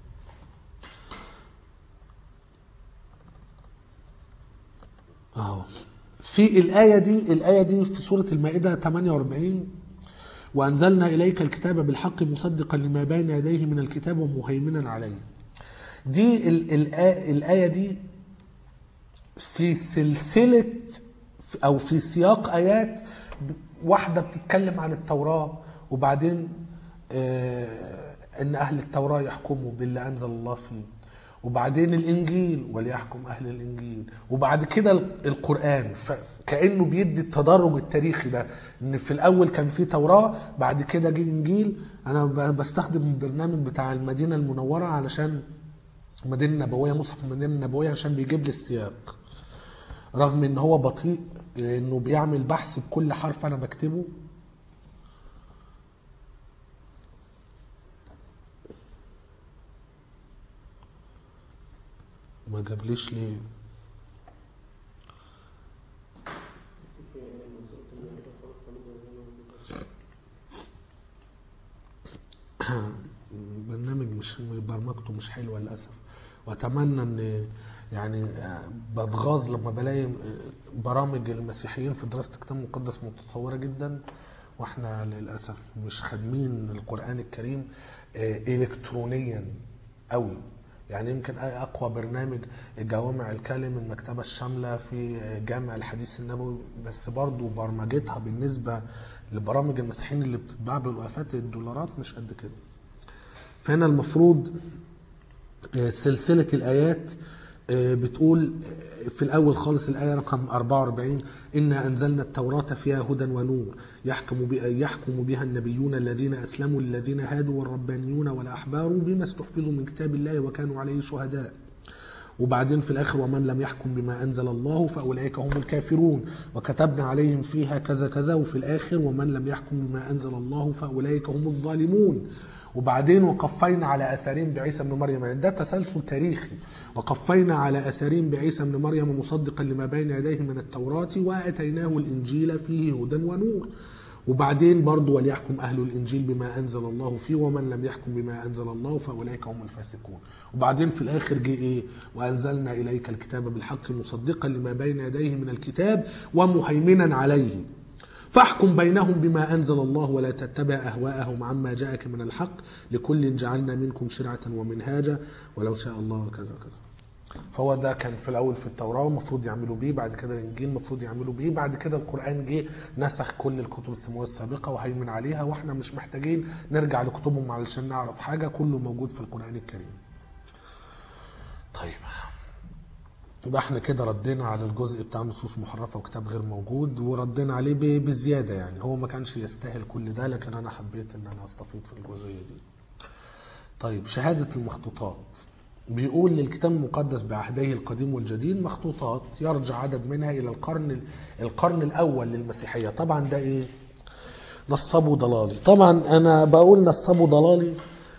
اهو في الآية دي، الآية دي في سورة المائدة ثمانية وأربعين، وأنزلنا إليك الكتاب بالحق مصدقا لما بين يديه من الكتاب ومهيمنا عليه. دي ال ال الآية دي في سلسلة أو في سياق آيات واحدة بتتكلم عن التوراة، وبعدين آه إن أهل التوراة يحكموا باللي أنزل الله فيه، وبعدين الإنجيل وليحكم أهل الإنجيل، وبعد كده القرآن. فكأنه بيدي التدرج التاريخي ده، إن في الأول كان في توراة، بعد كده جه إنجيل. أنا بستخدم البرنامج بتاع المدينة المنورة علشان المدينة النبوية، مصحف المدينة النبوية، عشان بيجيب لي السياق، رغم إن هو بطيء، إنه بيعمل بحث بكل حرف أنا بكتبه. ما جابليش ليه؟ برنامج مش برمجته مش حلوه للاسف، واتمنى ان يعني بتغاظ لما بلاقي برامج المسيحيين في دراسه الكتاب المقدس متطوره جدا، واحنا للاسف مش خادمين القران الكريم الكترونيا قوي. يعني يمكن اقوى برنامج جوامع الكلم المكتبه الشامله في جامع الحديث النبوي، بس برضو برمجتها بالنسبه لبرامج المسيحيين اللي بتتباع بالوقفات الدولارات مش قد كده. فهنا المفروض سلسله الايات بتقول في الأول خالص الآية رقم أربعة وأربعين: إنا أنزلنا التوراة فيها هدى ونور يحكم يحكم بها النبيون الذين أسلموا للذين هادوا والربانيون والأحبار بما استحفظوا من كتاب الله وكانوا عليه شهداء. وبعدين في الآخر: ومن لم يحكم بما أنزل الله فأولئك هم الكافرون وكتبنا عليهم فيها كذا كذا. وفي الآخر: ومن لم يحكم بما أنزل الله فأولئك هم الظالمون. وبعدين: وقفينا على اثارهم بعيسى ابن مريم. يعني ده تسلسل تاريخي. وقفينا على اثارهم بعيسى ابن مريم مصدقا لما بين يديه من التوراة واتيناه الانجيل فيه هدى ونور. وبعدين برضو: وليحكم اهل الانجيل بما انزل الله فيه ومن لم يحكم بما انزل الله فاولئك هم الفاسقون. وبعدين في الاخر جه ايه؟ وانزلنا اليك الكتاب بالحق مصدقا لما بين يديه من الكتاب ومهيمنا عليه فاحكم بينهم بما أنزل الله ولا تتبع أهواءهم عما جاءك من الحق لكل جعلنا منكم شرعة ومنهاجا ولو شاء الله كذا كذا. فهو ده كان في الأول في التوراة المفروض يعملوا بيه، بعد كده الإنجيل المفروض يعملوا بيه، بعد كده القرآن جه نسخ كل الكتب السماوية السابقة وهيمن عليها، وإحنا مش محتاجين نرجع لكتبهم علشان نعرف حاجة، كله موجود في القرآن الكريم. طيب يبقى احنا كده ردينا على الجزء بتاع نصوص محرفة وكتاب غير موجود، وردينا عليه بزيادة. يعني هو ما كانش يستاهل كل ده، لكن انا حبيت ان انا استفيد في الجزئية دي. طيب شهادة المخطوطات، بيقول للكتاب المقدس بعهديه القديم والجديد مخطوطات يرجع عدد منها الى القرن القرن الاول للمسيحية. طبعا ده ايه؟ نصبه ضلالي. طبعا انا بقول نصبه ضلالي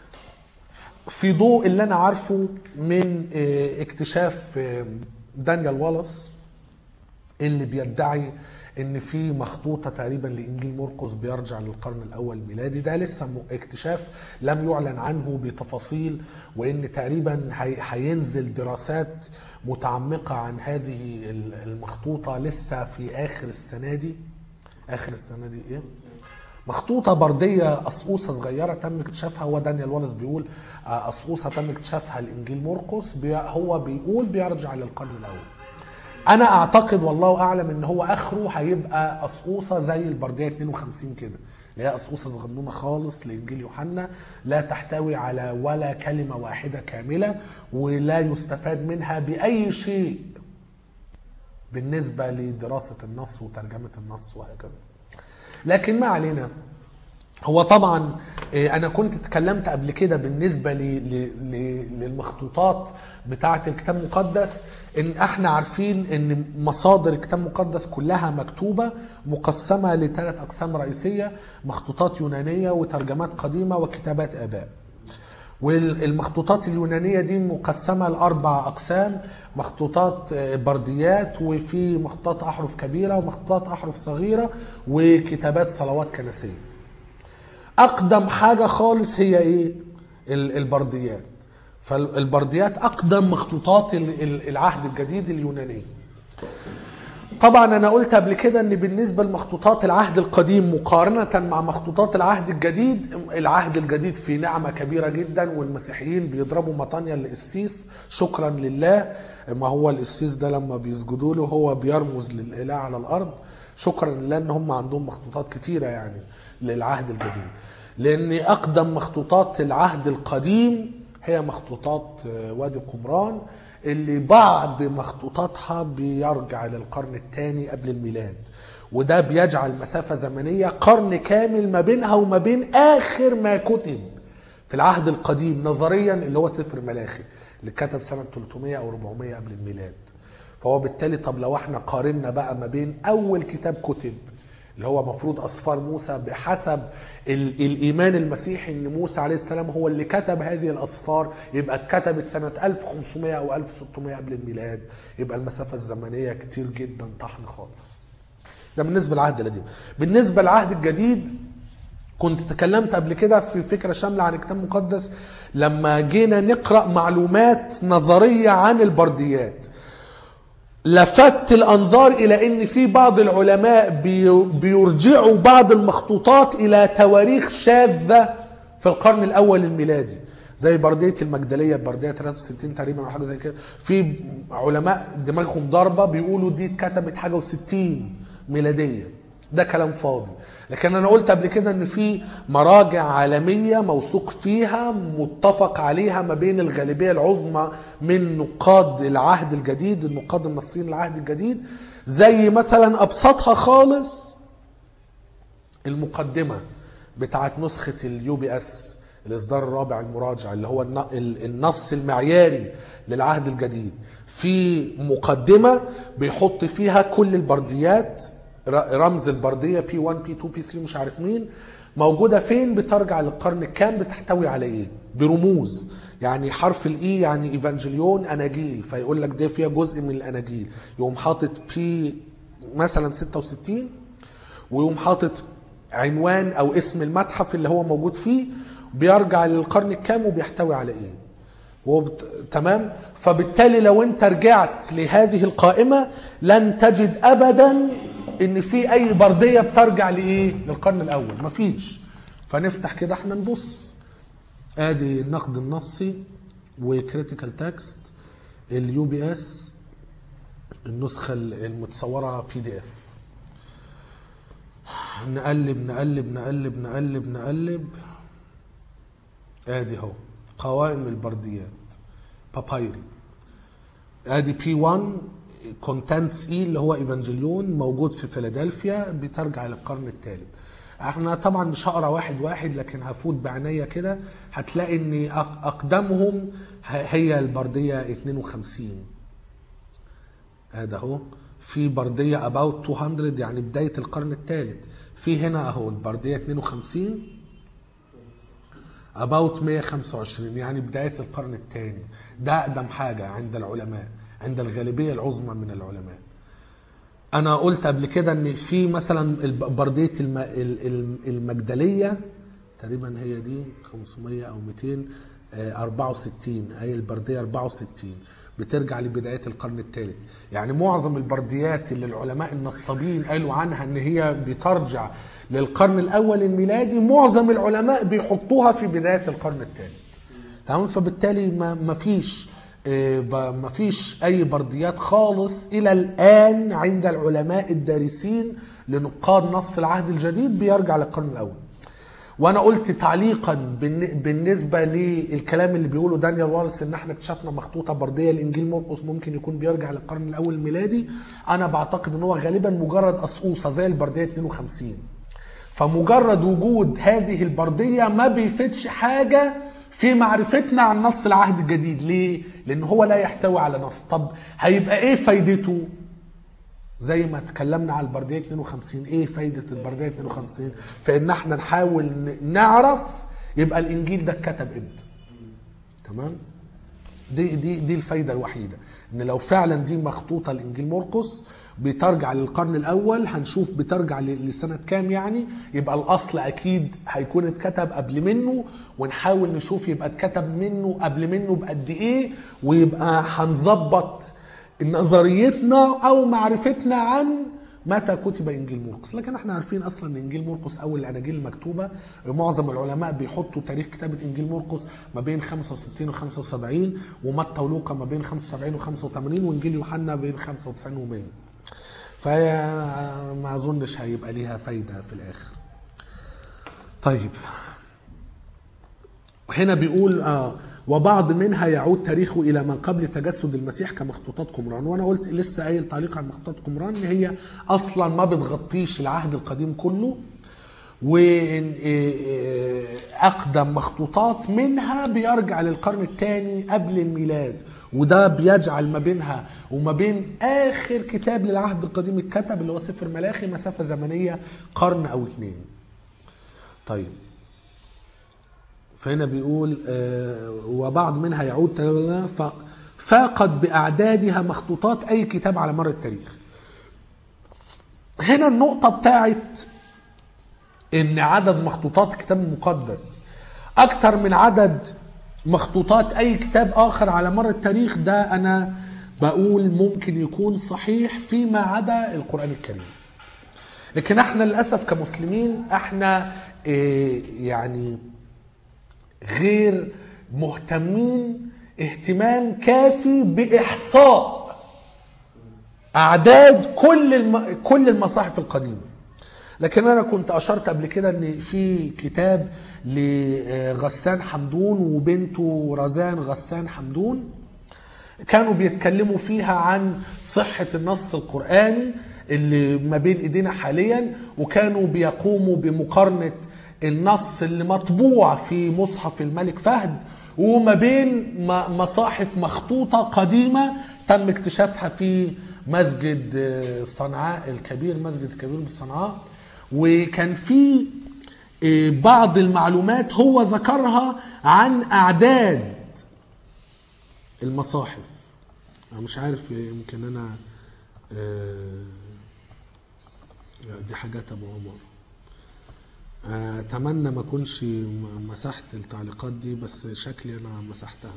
في ضوء اللي انا عارفه من اكتشاف دانيال والاس اللي بيدعي ان في مخطوطة تقريبا لانجيل مرقس بيرجع للقرن الاول الميلادي. ده لسه اكتشاف لم يعلن عنه بتفاصيل، وان تقريبا هينزل دراسات متعمقة عن هذه المخطوطة لسه في اخر السنة دي. اخر السنة دي ايه؟ مخطوطة بردية قصقوصة صغيرة تم اكتشافها. هو دانيال والاس بيقول قصقوصة تم اكتشافها لانجيل مرقس، هو بيقول بيرجع للقرن الاول. انا اعتقد والله اعلم ان هو اخره هيبقى قصقوصه زي البرديه اتنين وخمسين كده، اللي هي قصقوصه صغنونه خالص لانجيل يوحنا، لا تحتوي على ولا كلمه واحده كامله، ولا يستفاد منها باي شيء بالنسبه لدراسه النص وترجمه النص وهكذا. لكن ما علينا. هو طبعا انا كنت اتكلمت قبل كده بالنسبه للمخطوطات بتاعه الكتاب المقدس، ان احنا عارفين ان مصادر الكتاب المقدس كلها مكتوبه مقسمه لثلاث اقسام رئيسيه: مخطوطات يونانيه وترجمات قديمه وكتابات اباء. والمخطوطات اليونانيه دي مقسمه لاربع اقسام: مخطوطات برديات، وفي مخطوطات احرف كبيره، ومخطوطات احرف صغيره، وكتابات صلوات كنسيه. اقدم حاجه خالص هي ايه؟ البرديات. فالبرديات اقدم مخطوطات العهد الجديد اليونانيه. طبعا انا قلت قبل كده ان بالنسبه لمخطوطات العهد القديم مقارنه مع مخطوطات العهد الجديد، العهد الجديد في نعمه كبيره جدا، والمسيحيين بيضربوا مطانيا للقسيس شكرا لله. ما هو القسيس ده لما بيسجدوا له هو بيرمز للاله على الارض. شكرا لله ان هم عندهم مخطوطات كتيره يعني للعهد الجديد، لان اقدم مخطوطات العهد القديم هي مخطوطات وادي قمران، اللي بعض مخطوطاتها بيرجع للقرن الثاني قبل الميلاد، وده بيجعل مسافة زمنية قرن كامل ما بينها وما بين آخر ما كتب في العهد القديم نظريا، اللي هو سفر ملاخي اللي كتب سنة ثلاثمائة أو أربعمائة قبل الميلاد. فهو بالتالي طب لو احنا قارنا بقى ما بين أول كتاب كتب اللي هو مفروض أسفار موسى بحسب الإيمان المسيحي إن موسى عليه السلام هو اللي كتب هذه الأسفار، يبقى اتكتبت سنة ألف وخمسمائة أو ألف وستمائة قبل الميلاد، يبقى المسافة الزمنية كتير جدا طحن خالص. ده بالنسبة للعهد القديم. بالنسبة للعهد الجديد كنت تكلمت قبل كده في فكرة شاملة عن الكتاب المقدس لما جينا نقرأ معلومات نظرية عن البرديات. لفت الأنظار إلى أن في بعض العلماء بيرجعوا بعض المخطوطات إلى تواريخ شاذة في القرن الأول الميلادي، زي بردية المجدلية، بردية ثلاثة وستين تقريبا أو حاجة زي كده. في علماء دماغهم ضربة بيقولوا دي اتكتبت حاجة وستين ميلادية. ده كلام فاضي. لكن أنا قلت قبل كده أن في مراجع عالمية موثوق فيها متفق عليها ما بين الغالبية العظمى من نقاد العهد الجديد، النقاد المصريين للعهد الجديد، زي مثلا أبسطها خالص المقدمة بتاعت نسخة اليو بي اس، الإصدار الرابع المراجع، اللي هو النص المعياري للعهد الجديد. في مقدمة بيحط فيها كل البرديات، رمز البردية بي واحد بي اثنين بي ثلاثة مش عارف مين موجودة فين، بترجع للقرن الكام، بتحتوي على ايه، برموز. يعني حرف الاي يعني ايفانجيليون، اناجيل، فيقول لك ده فيها جزء من الاناجيل، يقوم حاطط بي مثلا ستة وستين، ويقوم حاطط عنوان او اسم المتحف اللي هو موجود فيه، بيرجع للقرن الكام وبيحتوي على ايه. وبت... تمام. فبالتالي لو انت رجعت لهذه القائمة لن تجد ابدا ان في اي بردية بترجع لايه، للقرن الاول، مفيش. فنفتح كده احنا نبص، ادي النقد النصي وكريتيكال تكست اليو بي اس، النسخة المتصورة بي دي اف. نقلب نقلب نقلب نقلب نقلب، ادي اهو قوائم البرديات بابايري. ادي بي واحد كونتنتس اي اللي هو ايفانجيليون، موجود في فيلادلفيا، بترجع للقرن الثالث. احنا طبعا مش هقرا واحد واحد، لكن هفوت بعناية كده هتلاقي ان اقدمهم هي البردية اثنين وخمسين. هذا اهو في بردية about مئتين يعني بداية القرن الثالث، في هنا اهو البردية اتنين وخمسين about مية وخمسة وعشرين، يعني بداية القرن الثاني. ده أقدم حاجة عند العلماء، عند الغالبية العظمى من العلماء. أنا قلت قبل كده إن في مثلا بردية المجدلية تقريبا هي دي خمسمية أو مئتين وأربعة وستين، هي البردية أربعة وستين بترجع لبداية القرن الثالث. يعني معظم البرديات اللي العلماء النصابين قالوا عنها إن هي بترجع للقرن الأول الميلادي، معظم العلماء بيحطوها في بداية القرن الثالث. تمام. فبالتالي ما فيش ما فيش أي برديات خالص إلى الآن عند العلماء الدارسين لنقاد نص العهد الجديد بيرجع للقرن الأول. وانا قلت تعليقا بالنسبه للكلام اللي بيقوله دانيال وارس ان احنا اكتشفنا مخطوطه برديه لانجيل مرقس ممكن يكون بيرجع للقرن الاول الميلادي، انا بعتقد ان هو غالبا مجرد قصقوصه زي البرديه اتنين وخمسين. فمجرد وجود هذه البرديه ما بيفيدش حاجه في معرفتنا عن نص العهد الجديد. ليه؟ لان هو لا يحتوي على نص. طب هيبقى ايه فايدته؟ زي ما تكلمنا على البردية اتنين وخمسين، ايه فايدة البردية اتنين وخمسين؟ فان احنا نحاول نعرف يبقى الانجيل ده اتكتب امتى. تمام. دي دي دي الفايدة الوحيدة، ان لو فعلا دي مخطوطة لانجيل مرقس بترجع للقرن الاول، هنشوف بترجع لسنة كام، يعني يبقى الاصل اكيد هيكون اتكتب قبل منه، ونحاول نشوف يبقى اتكتب منه قبل منه بقد ايه، ويبقى هنظبط نظريتنا او معرفتنا عن متى كتب انجيل مرقس. لكن احنا عارفين اصلا ان انجيل مرقس اول الاناجيل المكتوبه. معظم العلماء بيحطوا تاريخ كتابه انجيل مرقس ما بين خمسة وستين وخمسة وسبعين، ومتى ولوقا ما بين خمسة وسبعين وخمسة وثمانين، وانجيل يوحنا بين خمسة وتسعين ومية. فما اظنش هيبقى ليها فايده في الاخر. طيب هنا بيقول اه وبعض منها يعود تاريخه الى ما قبل تجسد المسيح كمخطوطات قمران. وانا قلت لسه قايل تعليق عن مخطوطات قمران ان هي اصلا ما بتغطيش العهد القديم كله، واقدم مخطوطات منها بيرجع للقرن الثاني قبل الميلاد، وده بيجعل ما بينها وما بين اخر كتاب للعهد القديم اتكتب اللي هو سفر ملاخي مسافه زمنيه قرن او اثنين. طيب فهنا بيقول آه وبعض منها يعود فاقد بأعدادها مخطوطات أي كتاب على مر التاريخ. هنا النقطة بتاعت إن عدد مخطوطات الكتاب المقدس أكتر من عدد مخطوطات أي كتاب آخر على مر التاريخ، ده أنا بقول ممكن يكون صحيح فيما عدا القرآن الكريم. لكن احنا للأسف كمسلمين احنا آه يعني غير مهتمين اهتمام كافي بإحصاء أعداد كل الم... كل المصاحف القديمة. لكن أنا كنت أشرت قبل كده إن في كتاب لغسان حمدون وبنته رزان غسان حمدون كانوا بيتكلموا فيها عن صحة النص القرآني اللي ما بين إيدينا حاليا، وكانوا بيقوموا بمقارنة النص اللي مطبوع في مصحف الملك فهد وما بين مصاحف مخطوطة قديمة تم اكتشافها في مسجد صنعاء الكبير، مسجد الكبير بالصنعاء. وكان في بعض المعلومات هو ذكرها عن أعداد المصاحف. أنا مش عارف، يمكن أنا دي حاجات أبو عمر، أتمنى ما كنش مسحت التعليقات دي، بس شكلي أنا مسحتها.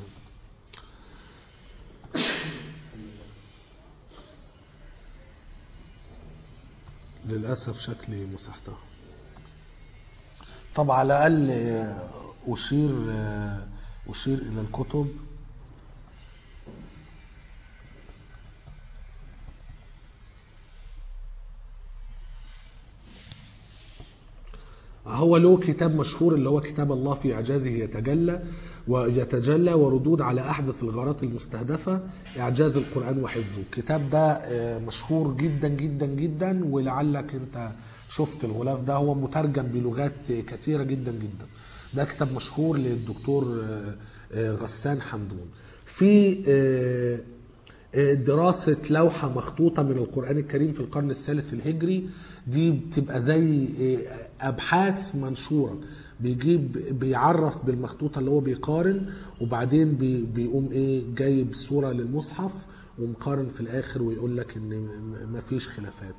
للأسف شكلي مسحتها. طب على الأقل أشير أشير إلى الكتب. هو له كتاب مشهور اللي هو كتاب الله في إعجازه يتجلى ويتجلى وردود على أحدث الغارات المستهدفة، إعجاز القرآن وحفظه. الكتاب ده مشهور جدا جدا جدا، ولعلك أنت شفت الغلاف ده، هو مترجم بلغات كثيرة جدا جدا. ده كتاب مشهور للدكتور غسان حمدون. في دراسة لوحة مخطوطة من القرآن الكريم في القرن الثالث الهجري، دي بتبقى زي ابحاث منشوره، بيجيب بيعرف بالمخطوطه اللي هو بيقارن، وبعدين بي بيقوم ايه جايب صوره للمصحف ومقارن في الاخر ويقول لك ان مفيش خلافات.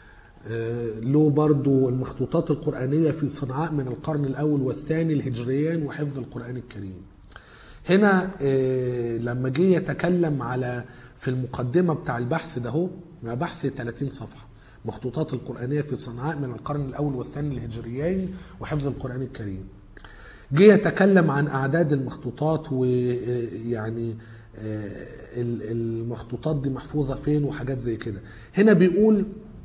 له برضو المخطوطات القرآنية في صنعاء من القرن الأول والثاني الهجريين وحفظ القرآن الكريم. هنا لما جه يتكلم على في المقدمة بتاع البحث ده، هو بحث ثلاثين صفحة، مخطوطات القرآنية في صنعاء من القرن الأول والثاني الهجريين وحفظ القرآن الكريم. جه يتكلم عن أعداد المخطوطات، ويعني المخطوطات دي محفوظة فين وحاجات زي كده. هنا بيقول: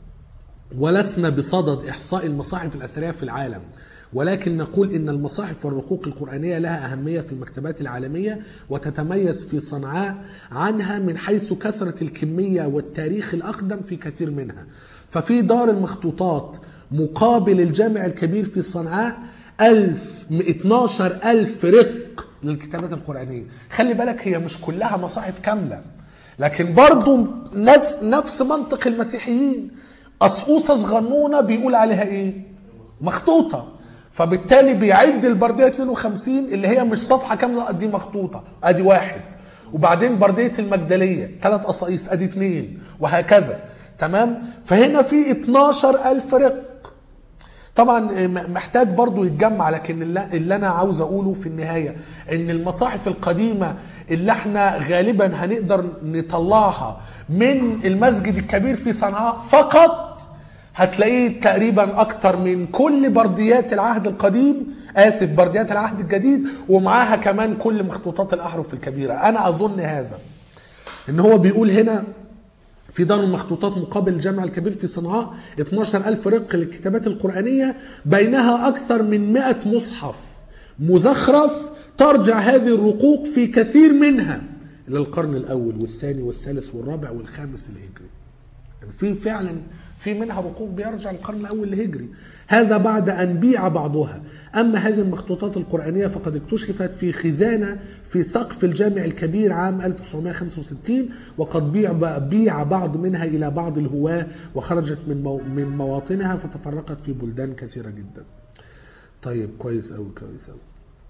ولسنا بصدد إحصاء المصاحف الأثرية في العالم، ولكن نقول إن المصاحف والرقوق القرآنية لها أهمية في المكتبات العالمية، وتتميز في صنعاء عنها من حيث كثرة الكمية والتاريخ الأقدم في كثير منها. ففي دار المخطوطات مقابل الجامع الكبير في صنعاء ألف اتناشر ألف رق للكتابات القرآنية. خلي بالك هي مش كلها مصاحف كاملة، لكن برضو نفس منطق المسيحيين، قصقوصة صغنونة بيقول عليها ايه؟ مخطوطة. فبالتالي بيعد البردية اتنين وخمسين اللي هي مش صفحة كاملة، ادي مخطوطة ادي واحد، وبعدين بردية المجدلية ثلاث قصايص ادي اتنين، وهكذا. تمام؟ فهنا في اتناشر ألف رق. طبعا محتاج برضو يتجمع، لكن اللي انا عاوز اقوله في النهاية ان المصاحف القديمة اللي احنا غالبا هنقدر نطلعها من المسجد الكبير في صنعاء فقط هتلاقيه تقريبا اكتر من كل برديات العهد القديم، اسف برديات العهد الجديد، ومعاها كمان كل مخطوطات الاحرف الكبيرة. انا اظن هذا ان هو بيقول هنا في دار المخطوطات مقابل الجامع الكبير في صنعاء اتناشر ألف رق للكتابات القرآنية، بينها أكثر من مئة مصحف مزخرف ترجع هذه الرقوق في كثير منها إلى القرن الأول والثاني والثالث والرابع والخامس الهجري. يعني في فعلا في منها رقوق بيرجع القرن الأول الهجري، هذا بعد أن بيع بعضها. أما هذه المخطوطات القرآنية فقد اكتشفت في خزانة في سقف الجامع الكبير عام ألف وتسعمائة وخمسة وستين، وقد بيع بيع بعض منها إلى بعض الهواة، وخرجت من مو من مواطنها فتفرقت في بلدان كثيرة جدا. طيب كويس أوي كويس أوي.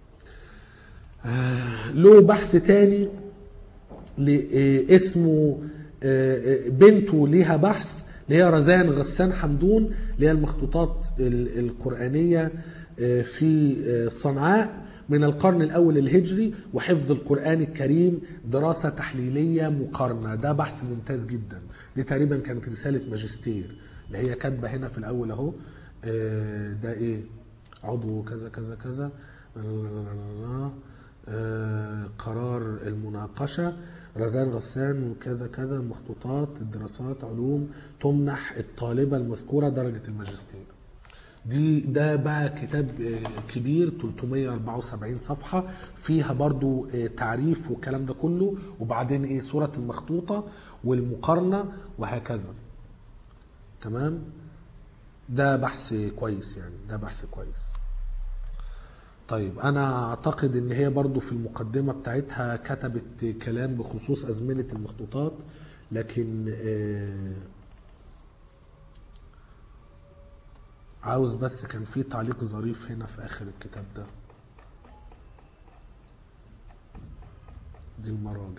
آه له بحث تاني اسمه آه بنته ليها بحث، اللي هي رزان غسان حمدون، اللي هي المخطوطات القرآنية في صنعاء من القرن الأول الهجري وحفظ القرآن الكريم دراسة تحليلية مقارنة. ده بحث ممتاز جدا، دي تقريبا كانت رسالة ماجستير اللي هي كاتبة هنا في الأول أهو. ده إيه؟ عضو كذا كذا كذا، قرار المناقشة رزان غسان وكذا كذا، مخطوطات الدراسات علوم تمنح الطالبة المذكورة درجة الماجستير. دي ده بقى كتاب كبير ثلاثمائة وأربعة وسبعين صفحة، فيها برضو تعريف والكلام ده كله، وبعدين ايه صورة المخطوطة والمقارنة وهكذا. تمام؟ ده بحث كويس، يعني ده بحث كويس. طيب أنا أعتقد إن هي برضو في المقدمة بتاعتها كتبت كلام بخصوص أزمنة المخطوطات، لكن عاوز بس كان في تعليق ظريف هنا في آخر الكتاب ده. دي المراجع.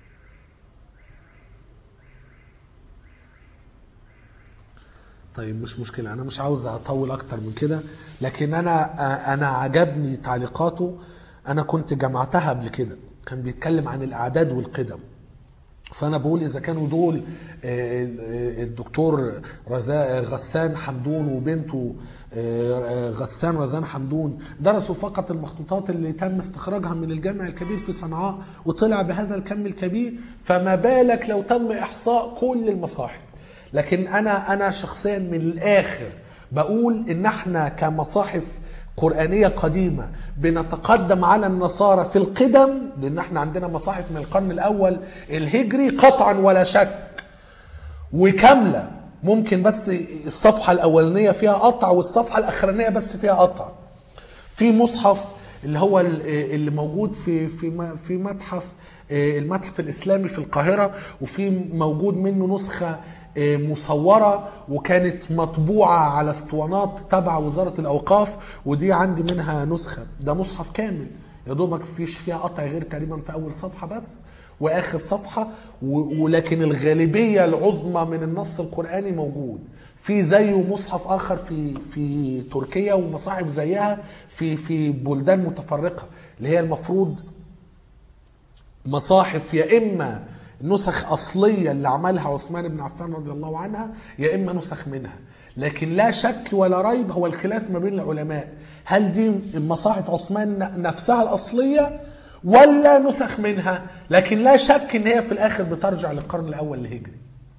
طيب مش مشكلة، أنا مش عاوز أطول أكتر من كده، لكن أنا أنا عجبني تعليقاته. أنا كنت جمعتها قبل كده، كان بيتكلم عن الأعداد والقدم، فأنا بقول إذا كانوا دول الدكتور غسان حمدون وبنته غسان رزان حمدون درسوا فقط المخطوطات اللي تم استخراجها من الجامع الكبير في صنعاء وطلع بهذا الكم الكبير، فما بالك لو تم إحصاء كل المصاحف. لكن أنا أنا شخصيا من الآخر بقول إن احنا كمصاحف قرآنية قديمة بنتقدم على النصارى في القدم، لأن احنا عندنا مصاحف من القرن الأول الهجري قطعا ولا شك وكاملة، ممكن بس الصفحة الأولانية فيها قطع والصفحة الأخرانية بس فيها قطع. في مصحف اللي هو اللي موجود في في في متحف المتحف الإسلامي في القاهرة، وفي موجود منه نسخة مصورة وكانت مطبوعة على اسطوانات تبع وزارة الأوقاف، ودي عندي منها نسخة. ده مصحف كامل يا دوبك فيش فيها قطع غير تقريبا في أول صفحة بس وآخر صفحة، ولكن الغالبية العظمى من النص القرآني موجود. في زيه مصحف آخر في في تركيا ومصاحف زيها في في بلدان متفرقة، اللي هي المفروض مصاحف يا إما نسخ أصلية اللي عملها عثمان بن عفان رضي الله عنها، يا إما نسخ منها. لكن لا شك ولا ريب هو الخلاف ما بين العلماء، هل دي مصاحف عثمان نفسها الأصلية ولا نسخ منها؟ لكن لا شك ان هي في الاخر بترجع للقرن الاول الهجري.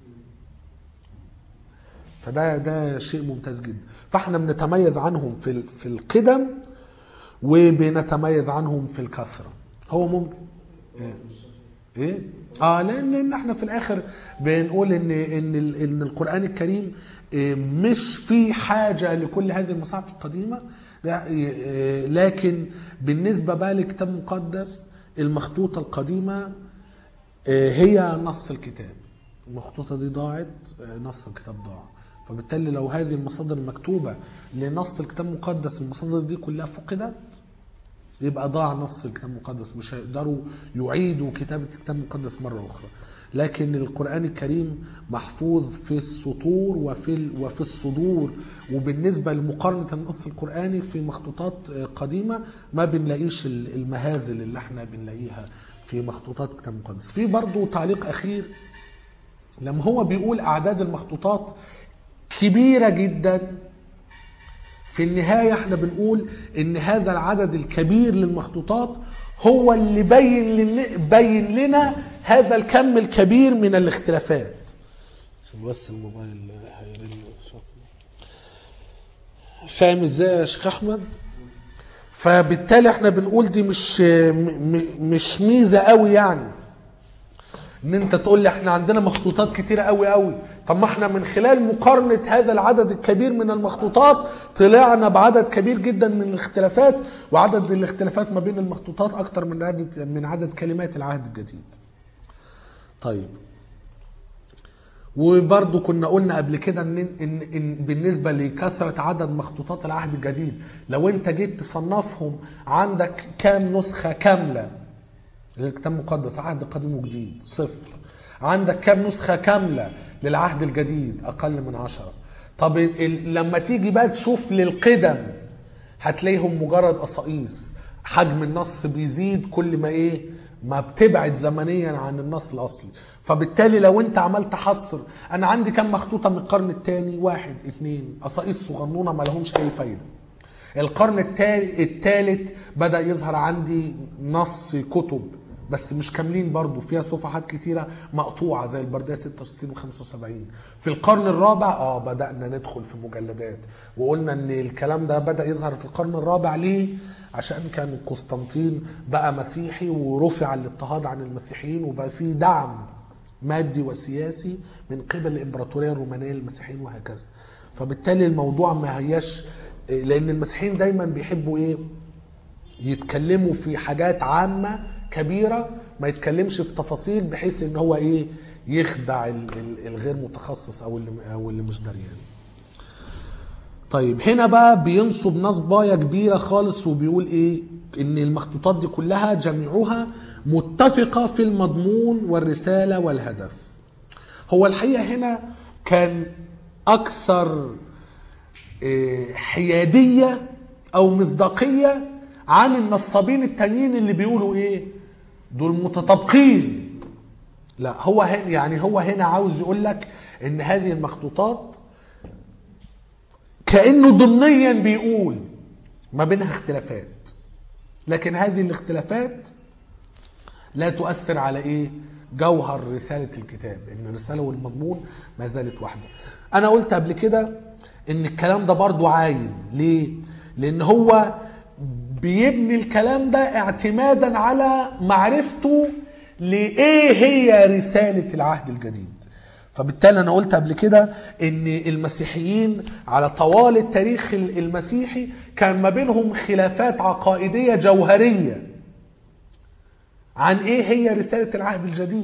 فده ده شيء ممتاز جدا. فاحنا بنتميز عنهم في في القدم وبنتميز عنهم في الكثره. هو ممكن ايه, إيه؟ اه لان ان احنا في الاخر بنقول ان ان ان القران الكريم مش في حاجه لكل هذه المصاحف القديمه، لكن بالنسبه بقى للكتاب المقدس المخطوطه القديمه هي نص الكتاب. المخطوطه دي ضاعت، نص الكتاب ضاع. فبالتالي لو هذه المصادر المكتوبه لنص الكتاب المقدس المصادر دي كلها فقدت، يبقى ضاع نص الكتاب المقدس، مش هيقدروا يعيدوا كتابه الكتاب المقدس مره اخرى. لكن القرآن الكريم محفوظ في السطور وفي وفي الصدور. وبالنسبة لمقارنة النص القرآني في مخطوطات قديمة ما بنلاقيش المهازل اللي احنا بنلاقيها في مخطوطات الكتاب المقدس. في برضو تعليق أخير، لما هو بيقول أعداد المخطوطات كبيرة جدا، في النهاية احنا بنقول ان هذا العدد الكبير للمخطوطات هو اللي بين لنا, بين لنا هذا الكم الكبير من الاختلافات. بس الموبايل هيرن. فاهم ازاي يا شيخ احمد؟ فبالتالي احنا بنقول دي مش مش ميزه قوي، يعني ان انت تقول لي احنا عندنا مخطوطات كتيره قوي قوي. طب ما احنا من خلال مقارنه هذا العدد الكبير من المخطوطات طلعنا بعدد كبير جدا من الاختلافات، وعدد الاختلافات ما بين المخطوطات اكتر من عدد من عدد كلمات العهد الجديد. طيب، وبرضو كنا قلنا قبل كده ان, إن, إن بالنسبه لكثره عدد مخطوطات العهد الجديد، لو انت جيت تصنفهم عندك كام نسخه كامله للكتاب المقدس عهد قديم وجديد؟ صفر. عندك كام نسخة كاملة للعهد الجديد؟ أقل من عشرة. طب لما تيجي بقى تشوف للقدم هتلاقيهم مجرد قصائص. حجم النص بيزيد كل ما إيه ما بتبعد زمنيا عن النص الأصلي. فبالتالي لو أنت عملت حصر، أنا عندي كام مخطوطة من القرن الثاني؟ واحد اثنين، قصائص صغنونة ما لهمش أي فايدة. القرن الثالث بدأ يظهر عندي نص كتب بس مش كاملين برضو، فيها صفحات كتيرة مقطوعة زي البردية ستة وستين و خمسة وسبعين. في القرن الرابع اه بدأنا ندخل في مجلدات، وقلنا ان الكلام ده بدأ يظهر في القرن الرابع. ليه؟ عشان كان قسطنطين بقى مسيحي ورفع الاضطهاد عن المسيحيين، وبقى في دعم مادي وسياسي من قبل الامبراطورية الرومانية للمسيحيين وهكذا. فبالتالي الموضوع ما هياش، لان المسيحيين دايما بيحبوا ايه يتكلموا في حاجات عامة كبيرة، ما يتكلمش في تفاصيل بحيث ان هو ايه يخدع الغير متخصص او اللي او اللي مش دريان. طيب هنا بقى بينصب نصبايه كبيره خالص وبيقول ايه؟ ان المخطوطات دي كلها جميعها متفقه في المضمون والرساله والهدف. هو الحقيقه هنا كان اكثر حياديه او مصداقيه عن النصابين التانيين اللي بيقولوا ايه دول متطابقين. لا، هو هنا يعني هو هنا عاوز يقول لك ان هذه المخطوطات كأنه ضمنيا بيقول ما بينها اختلافات، لكن هذه الاختلافات لا تؤثر على ايه جوهر رسالة الكتاب، ان الرسالة والمضمون ما زالت واحدة. انا قلت قبل كده ان الكلام ده برضو عايم. ليه؟ لان هو بيبني الكلام ده اعتمادا على معرفته لإيه هي رسالة العهد الجديد. فبالتالي أنا قلت قبل كده إن المسيحيين على طوال التاريخ المسيحي كان ما بينهم خلافات عقائدية جوهرية عن إيه هي رسالة العهد الجديد.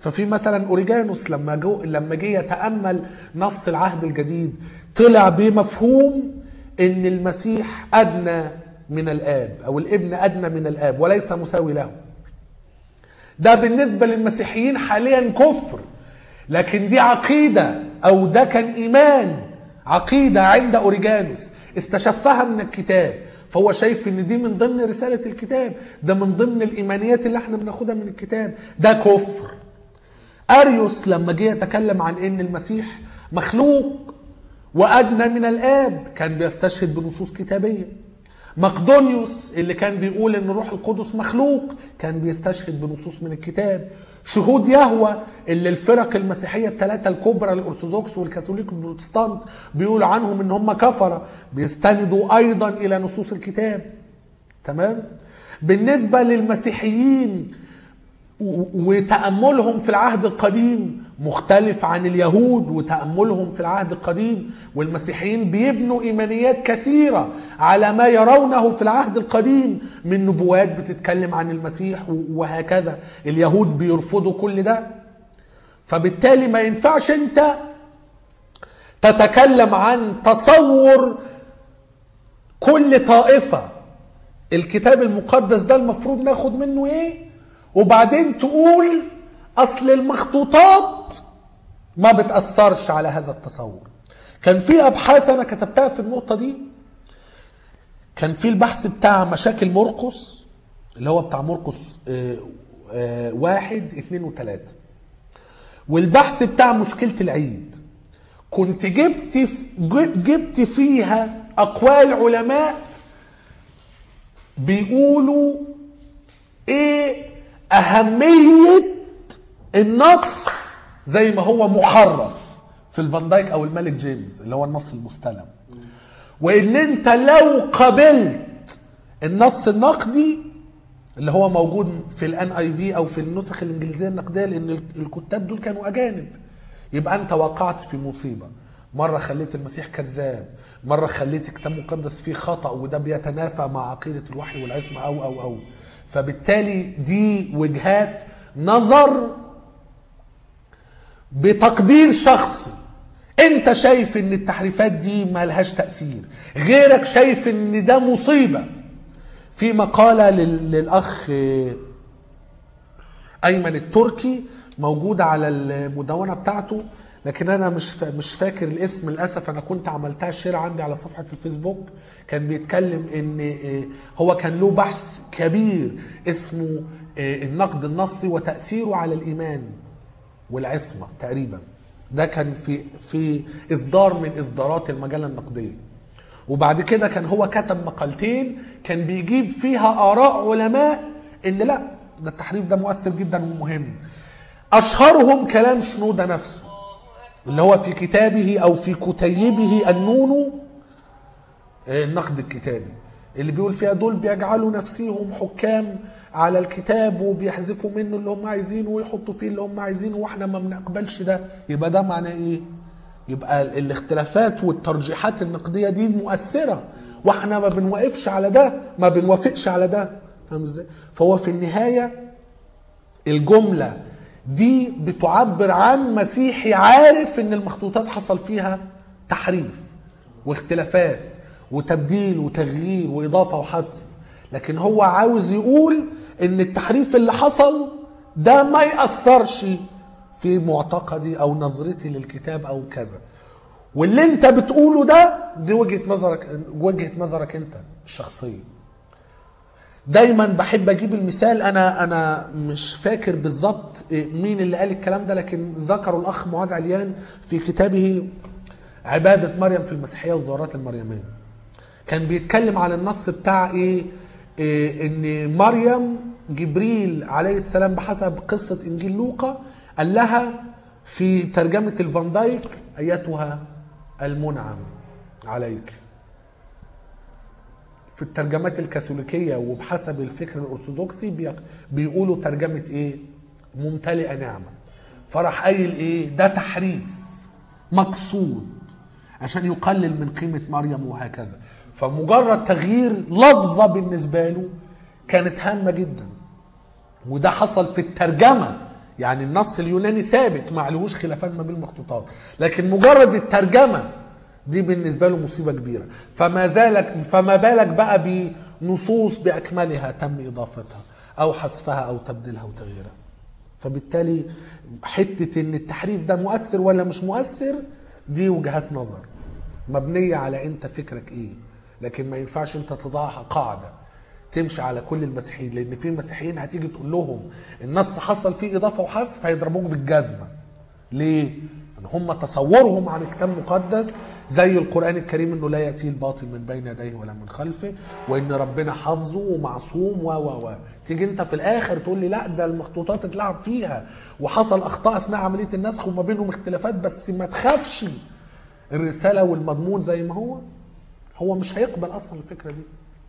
ففي مثلا اوريجانوس لما جو لما جه يتامل نص العهد الجديد طلع بمفهوم ان المسيح ادنى من الاب، او الابن ادنى من الاب وليس مساوي له. ده بالنسبه للمسيحيين حاليا كفر، لكن دي عقيده او ده كان ايمان، عقيده عند اوريجانوس استشفها من الكتاب، فهو شايف ان دي من ضمن رساله الكتاب، ده من ضمن الايمانيات اللي احنا بناخدها من الكتاب. ده كفر. اريوس لما جه يتكلم عن ان المسيح مخلوق وادنى من الاب كان بيستشهد بنصوص كتابيه. مقدونيوس اللي كان بيقول ان الروح القدس مخلوق كان بيستشهد بنصوص من الكتاب. شهود يهوه اللي الفرق المسيحيه الثلاثه الكبرى الارثوذكس والكاثوليك والبروتستانت بيقولوا عنهم ان هم كفره بيستندوا ايضا الى نصوص الكتاب. تمام. بالنسبه للمسيحيين وتأملهم في العهد القديم مختلف عن اليهود وتأملهم في العهد القديم، والمسيحيين بيبنوا إيمانيات كثيرة على ما يرونه في العهد القديم من نبوات بتتكلم عن المسيح وهكذا. اليهود بيرفضوا كل ده، فبالتالي ما ينفعش انت تتكلم عن تصور كل طائفة الكتاب المقدس ده المفروض ناخد منه ايه، وبعدين تقول اصل المخطوطات ما بتأثرش على هذا التصور. كان في ابحاث انا كتبتها في النقطة دي. كان في البحث بتاع مشاكل مرقس اللي هو بتاع مرقس اه اه واحد اتنين وتلاتة، والبحث بتاع مشكلة العيد. كنت جبت جبت فيها اقوال علماء بيقولوا ايه اهمية النص زي ما هو محرف في الفان دايك او الملك جيمس اللي هو النص المستلم، وان انت لو قبلت النص النقدي اللي هو موجود في الان اي في او في النسخ الانجليزيه النقديه، لان الكتاب دول كانوا اجانب، يبقى انت وقعت في مصيبه. مره خليت المسيح كذاب، مره خليت الكتاب المقدس فيه خطا وده بيتنافى مع عقيده الوحي والعصمه او او او فبالتالي دي وجهات نظر بتقدير شخصي. انت شايف ان التحريفات دي ما لهاش تأثير، غيرك شايف ان ده مصيبة. في مقالة للأخ أيمن التركي موجودة على المدونة بتاعته، لكن أنا مش مش فاكر الاسم للأسف. أنا كنت عملتها شير عندي على صفحة الفيسبوك. كان بيتكلم إن هو كان له بحث كبير اسمه النقد النصي وتأثيره على الإيمان والعصمة تقريبا. ده كان في في إصدار من إصدارات المجلة النقدية. وبعد كده كان هو كتب مقالتين كان بيجيب فيها آراء علماء إن لا ده التحريف ده مؤثر جدا ومهم. أشهرهم كلام شنودة نفسه اللي هو في كتابه أو في كتيبه النونو النقد الكتابي، اللي بيقول فيها دول بيجعلوا نفسهم حكام على الكتاب وبيحذفوا منه اللي هم عايزينه ويحطوا فيه اللي هم عايزينه واحنا ما بنقبلش ده. يبقى ده معناه ايه؟ يبقى الاختلافات والترجيحات النقدية دي مؤثرة واحنا ما بنوقفش على ده، ما بنوافقش على ده. فاهم ازاي؟ فهو في النهاية الجملة دي بتعبر عن مسيحي عارف ان المخطوطات حصل فيها تحريف واختلافات وتبديل وتغيير واضافة وحذف، لكن هو عاوز يقول ان التحريف اللي حصل ده ما يأثرش في معتقدي او نظرتي للكتاب او كذا. واللي انت بتقوله ده دي وجهة نظرك وجهة نظرك انت الشخصية. دايما بحب اجيب المثال. انا انا مش فاكر بالظبط مين اللي قال الكلام ده، لكن ذكروا الاخ معاذ عليان في كتابه عبادة مريم في المسيحية والظاهرات المريمية. كان بيتكلم عن النص بتاع ايه, إيه ان مريم جبريل عليه السلام بحسب قصة انجيل لوقا قال لها في ترجمة الفان دايك ايتها المنعم عليك. في الترجمات الكاثوليكية وبحسب الفكر الارثوذكسي بيقولوا ترجمة ايه ممتلئة نعمة. فرح قايل ايه ده تحريف مقصود عشان يقلل من قيمة مريم وهكذا. فمجرد تغيير لفظة بالنسبة له كانت هامة جدا، وده حصل في الترجمة. يعني النص اليوناني ثابت ما عليهوش خلافات ما بين المخطوطات، لكن مجرد الترجمه دي بالنسبه له مصيبه كبيره. فما زالك فما بالك بقى بنصوص باكملها تم اضافتها او حذفها او تبديلها وتغييرها. فبالتالي حته ان التحريف ده مؤثر ولا مش مؤثر دي وجهات نظر مبنيه على انت فكرك ايه، لكن ما ينفعش انت تضعها قاعده تمشي على كل المسيحيين، لان في مسيحيين هتيجي تقول لهم النص حصل فيه اضافه وحذف هيضربوك بالجزمه. ليه؟ ان هم تصورهم عن الكتاب المقدس زي القران الكريم انه لا ياتيه الباطل من بين يديه ولا من خلفه، وان ربنا حافظه ومعصوم و و و تيجي انت في الاخر تقول لي لا ده المخطوطات اتلعب فيها وحصل اخطاء اثناء عمليه النسخ وما بينهم اختلافات، بس ما تخافش الرساله والمضمون زي ما هو. هو مش هيقبل اصلا الفكره دي.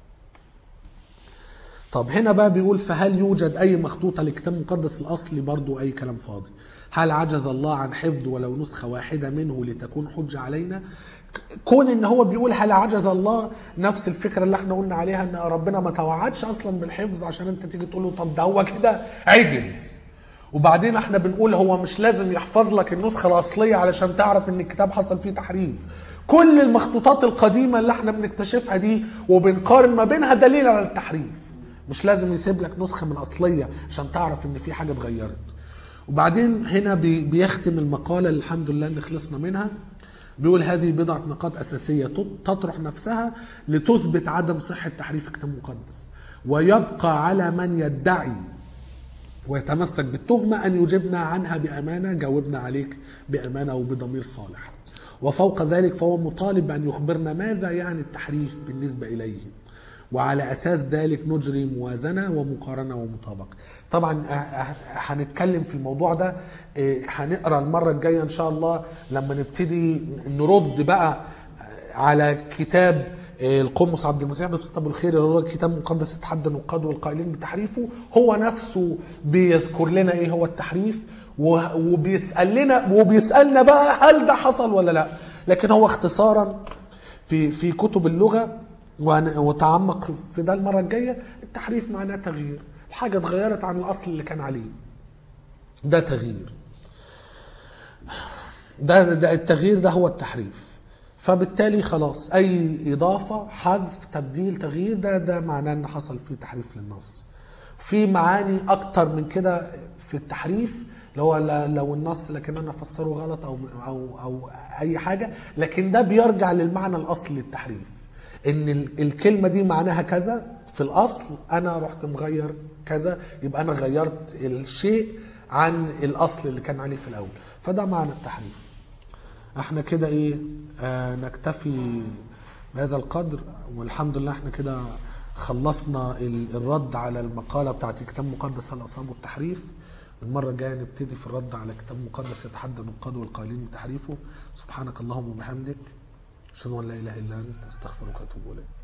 طب هنا بقى بيقول فهل يوجد اي مخطوطه للكتاب المقدس الاصلي؟ برضو اي كلام فاضي. هل عجز الله عن حفظ ولو نسخه واحده منه لتكون حجه علينا؟ كون ان هو بيقول هل عجز الله، نفس الفكره اللي احنا قلنا عليها ان ربنا ما توعدش اصلا بالحفظ عشان انت تيجي تقول له طب ده هو كده عجز. وبعدين احنا بنقول هو مش لازم يحفظ لك النسخه الاصليه علشان تعرف ان الكتاب حصل فيه تحريف. كل المخطوطات القديمه اللي احنا بنكتشفها دي وبنقارن ما بينها دليل على التحريف، مش لازم يسيب لك نسخه من اصليه عشان تعرف ان في حاجه اتغيرت. وبعدين هنا بيختم المقاله اللي الحمد لله ان خلصنا منها، بيقول هذه بضعه نقاط اساسيه تطرح نفسها لتثبت عدم صحه تحريف الكتاب المقدس، ويبقى على من يدعي ويتمسك بالتهمه ان يجيبنا عنها بامانه. جاوبنا عليك بامانه وبضمير صالح. وفوق ذلك فهو مطالب بان يخبرنا ماذا يعني التحريف بالنسبه اليه، وعلى اساس ذلك نجري موازنه ومقارنه ومطابقه. طبعا هنتكلم في الموضوع ده، هنقرا المره الجايه ان شاء الله لما نبتدي نرد بقى على كتاب القمص عبد المسيح بسيط ابو الخير اللي هو الكتاب المقدس يتحدى النقاد والقائلين بتحريفه. هو نفسه بيذكر لنا ايه هو التحريف، وبيسال لنا وبيسالنا بقى هل ده حصل ولا لا. لكن هو اختصارا في في كتب اللغه وتعمق في ده المره الجايه، التحريف معناه تغيير، الحاجه اتغيرت عن الاصل اللي كان عليه، ده تغيير. ده, ده التغيير ده هو التحريف. فبالتالي خلاص اي اضافه حذف تبديل تغيير ده ده معناه ان حصل فيه تحريف للنص. في معاني اكتر من كده في التحريف اللي هو لو النص لكن انا افسره غلط او او او اي حاجه، لكن ده بيرجع للمعنى الاصلي للتحريف، ان الكلمه دي معناها كذا في الاصل، انا رحت مغير كذا، يبقى انا غيرت الشيء عن الاصل اللي كان عليه في الاول. فده معنى التحريف. احنا كده ايه آه نكتفي بهذا القدر، والحمد لله احنا كده خلصنا الرد على المقاله بتاعت الكتاب المقدس هل اصابه التحريف. المره الجايه نبتدي في الرد على كتاب مقدس يتحدى النقاد والقائلين بتحريفه. سبحانك اللهم وبحمدك اشهد ان لا اله الا انت استغفرك واتوب اليك.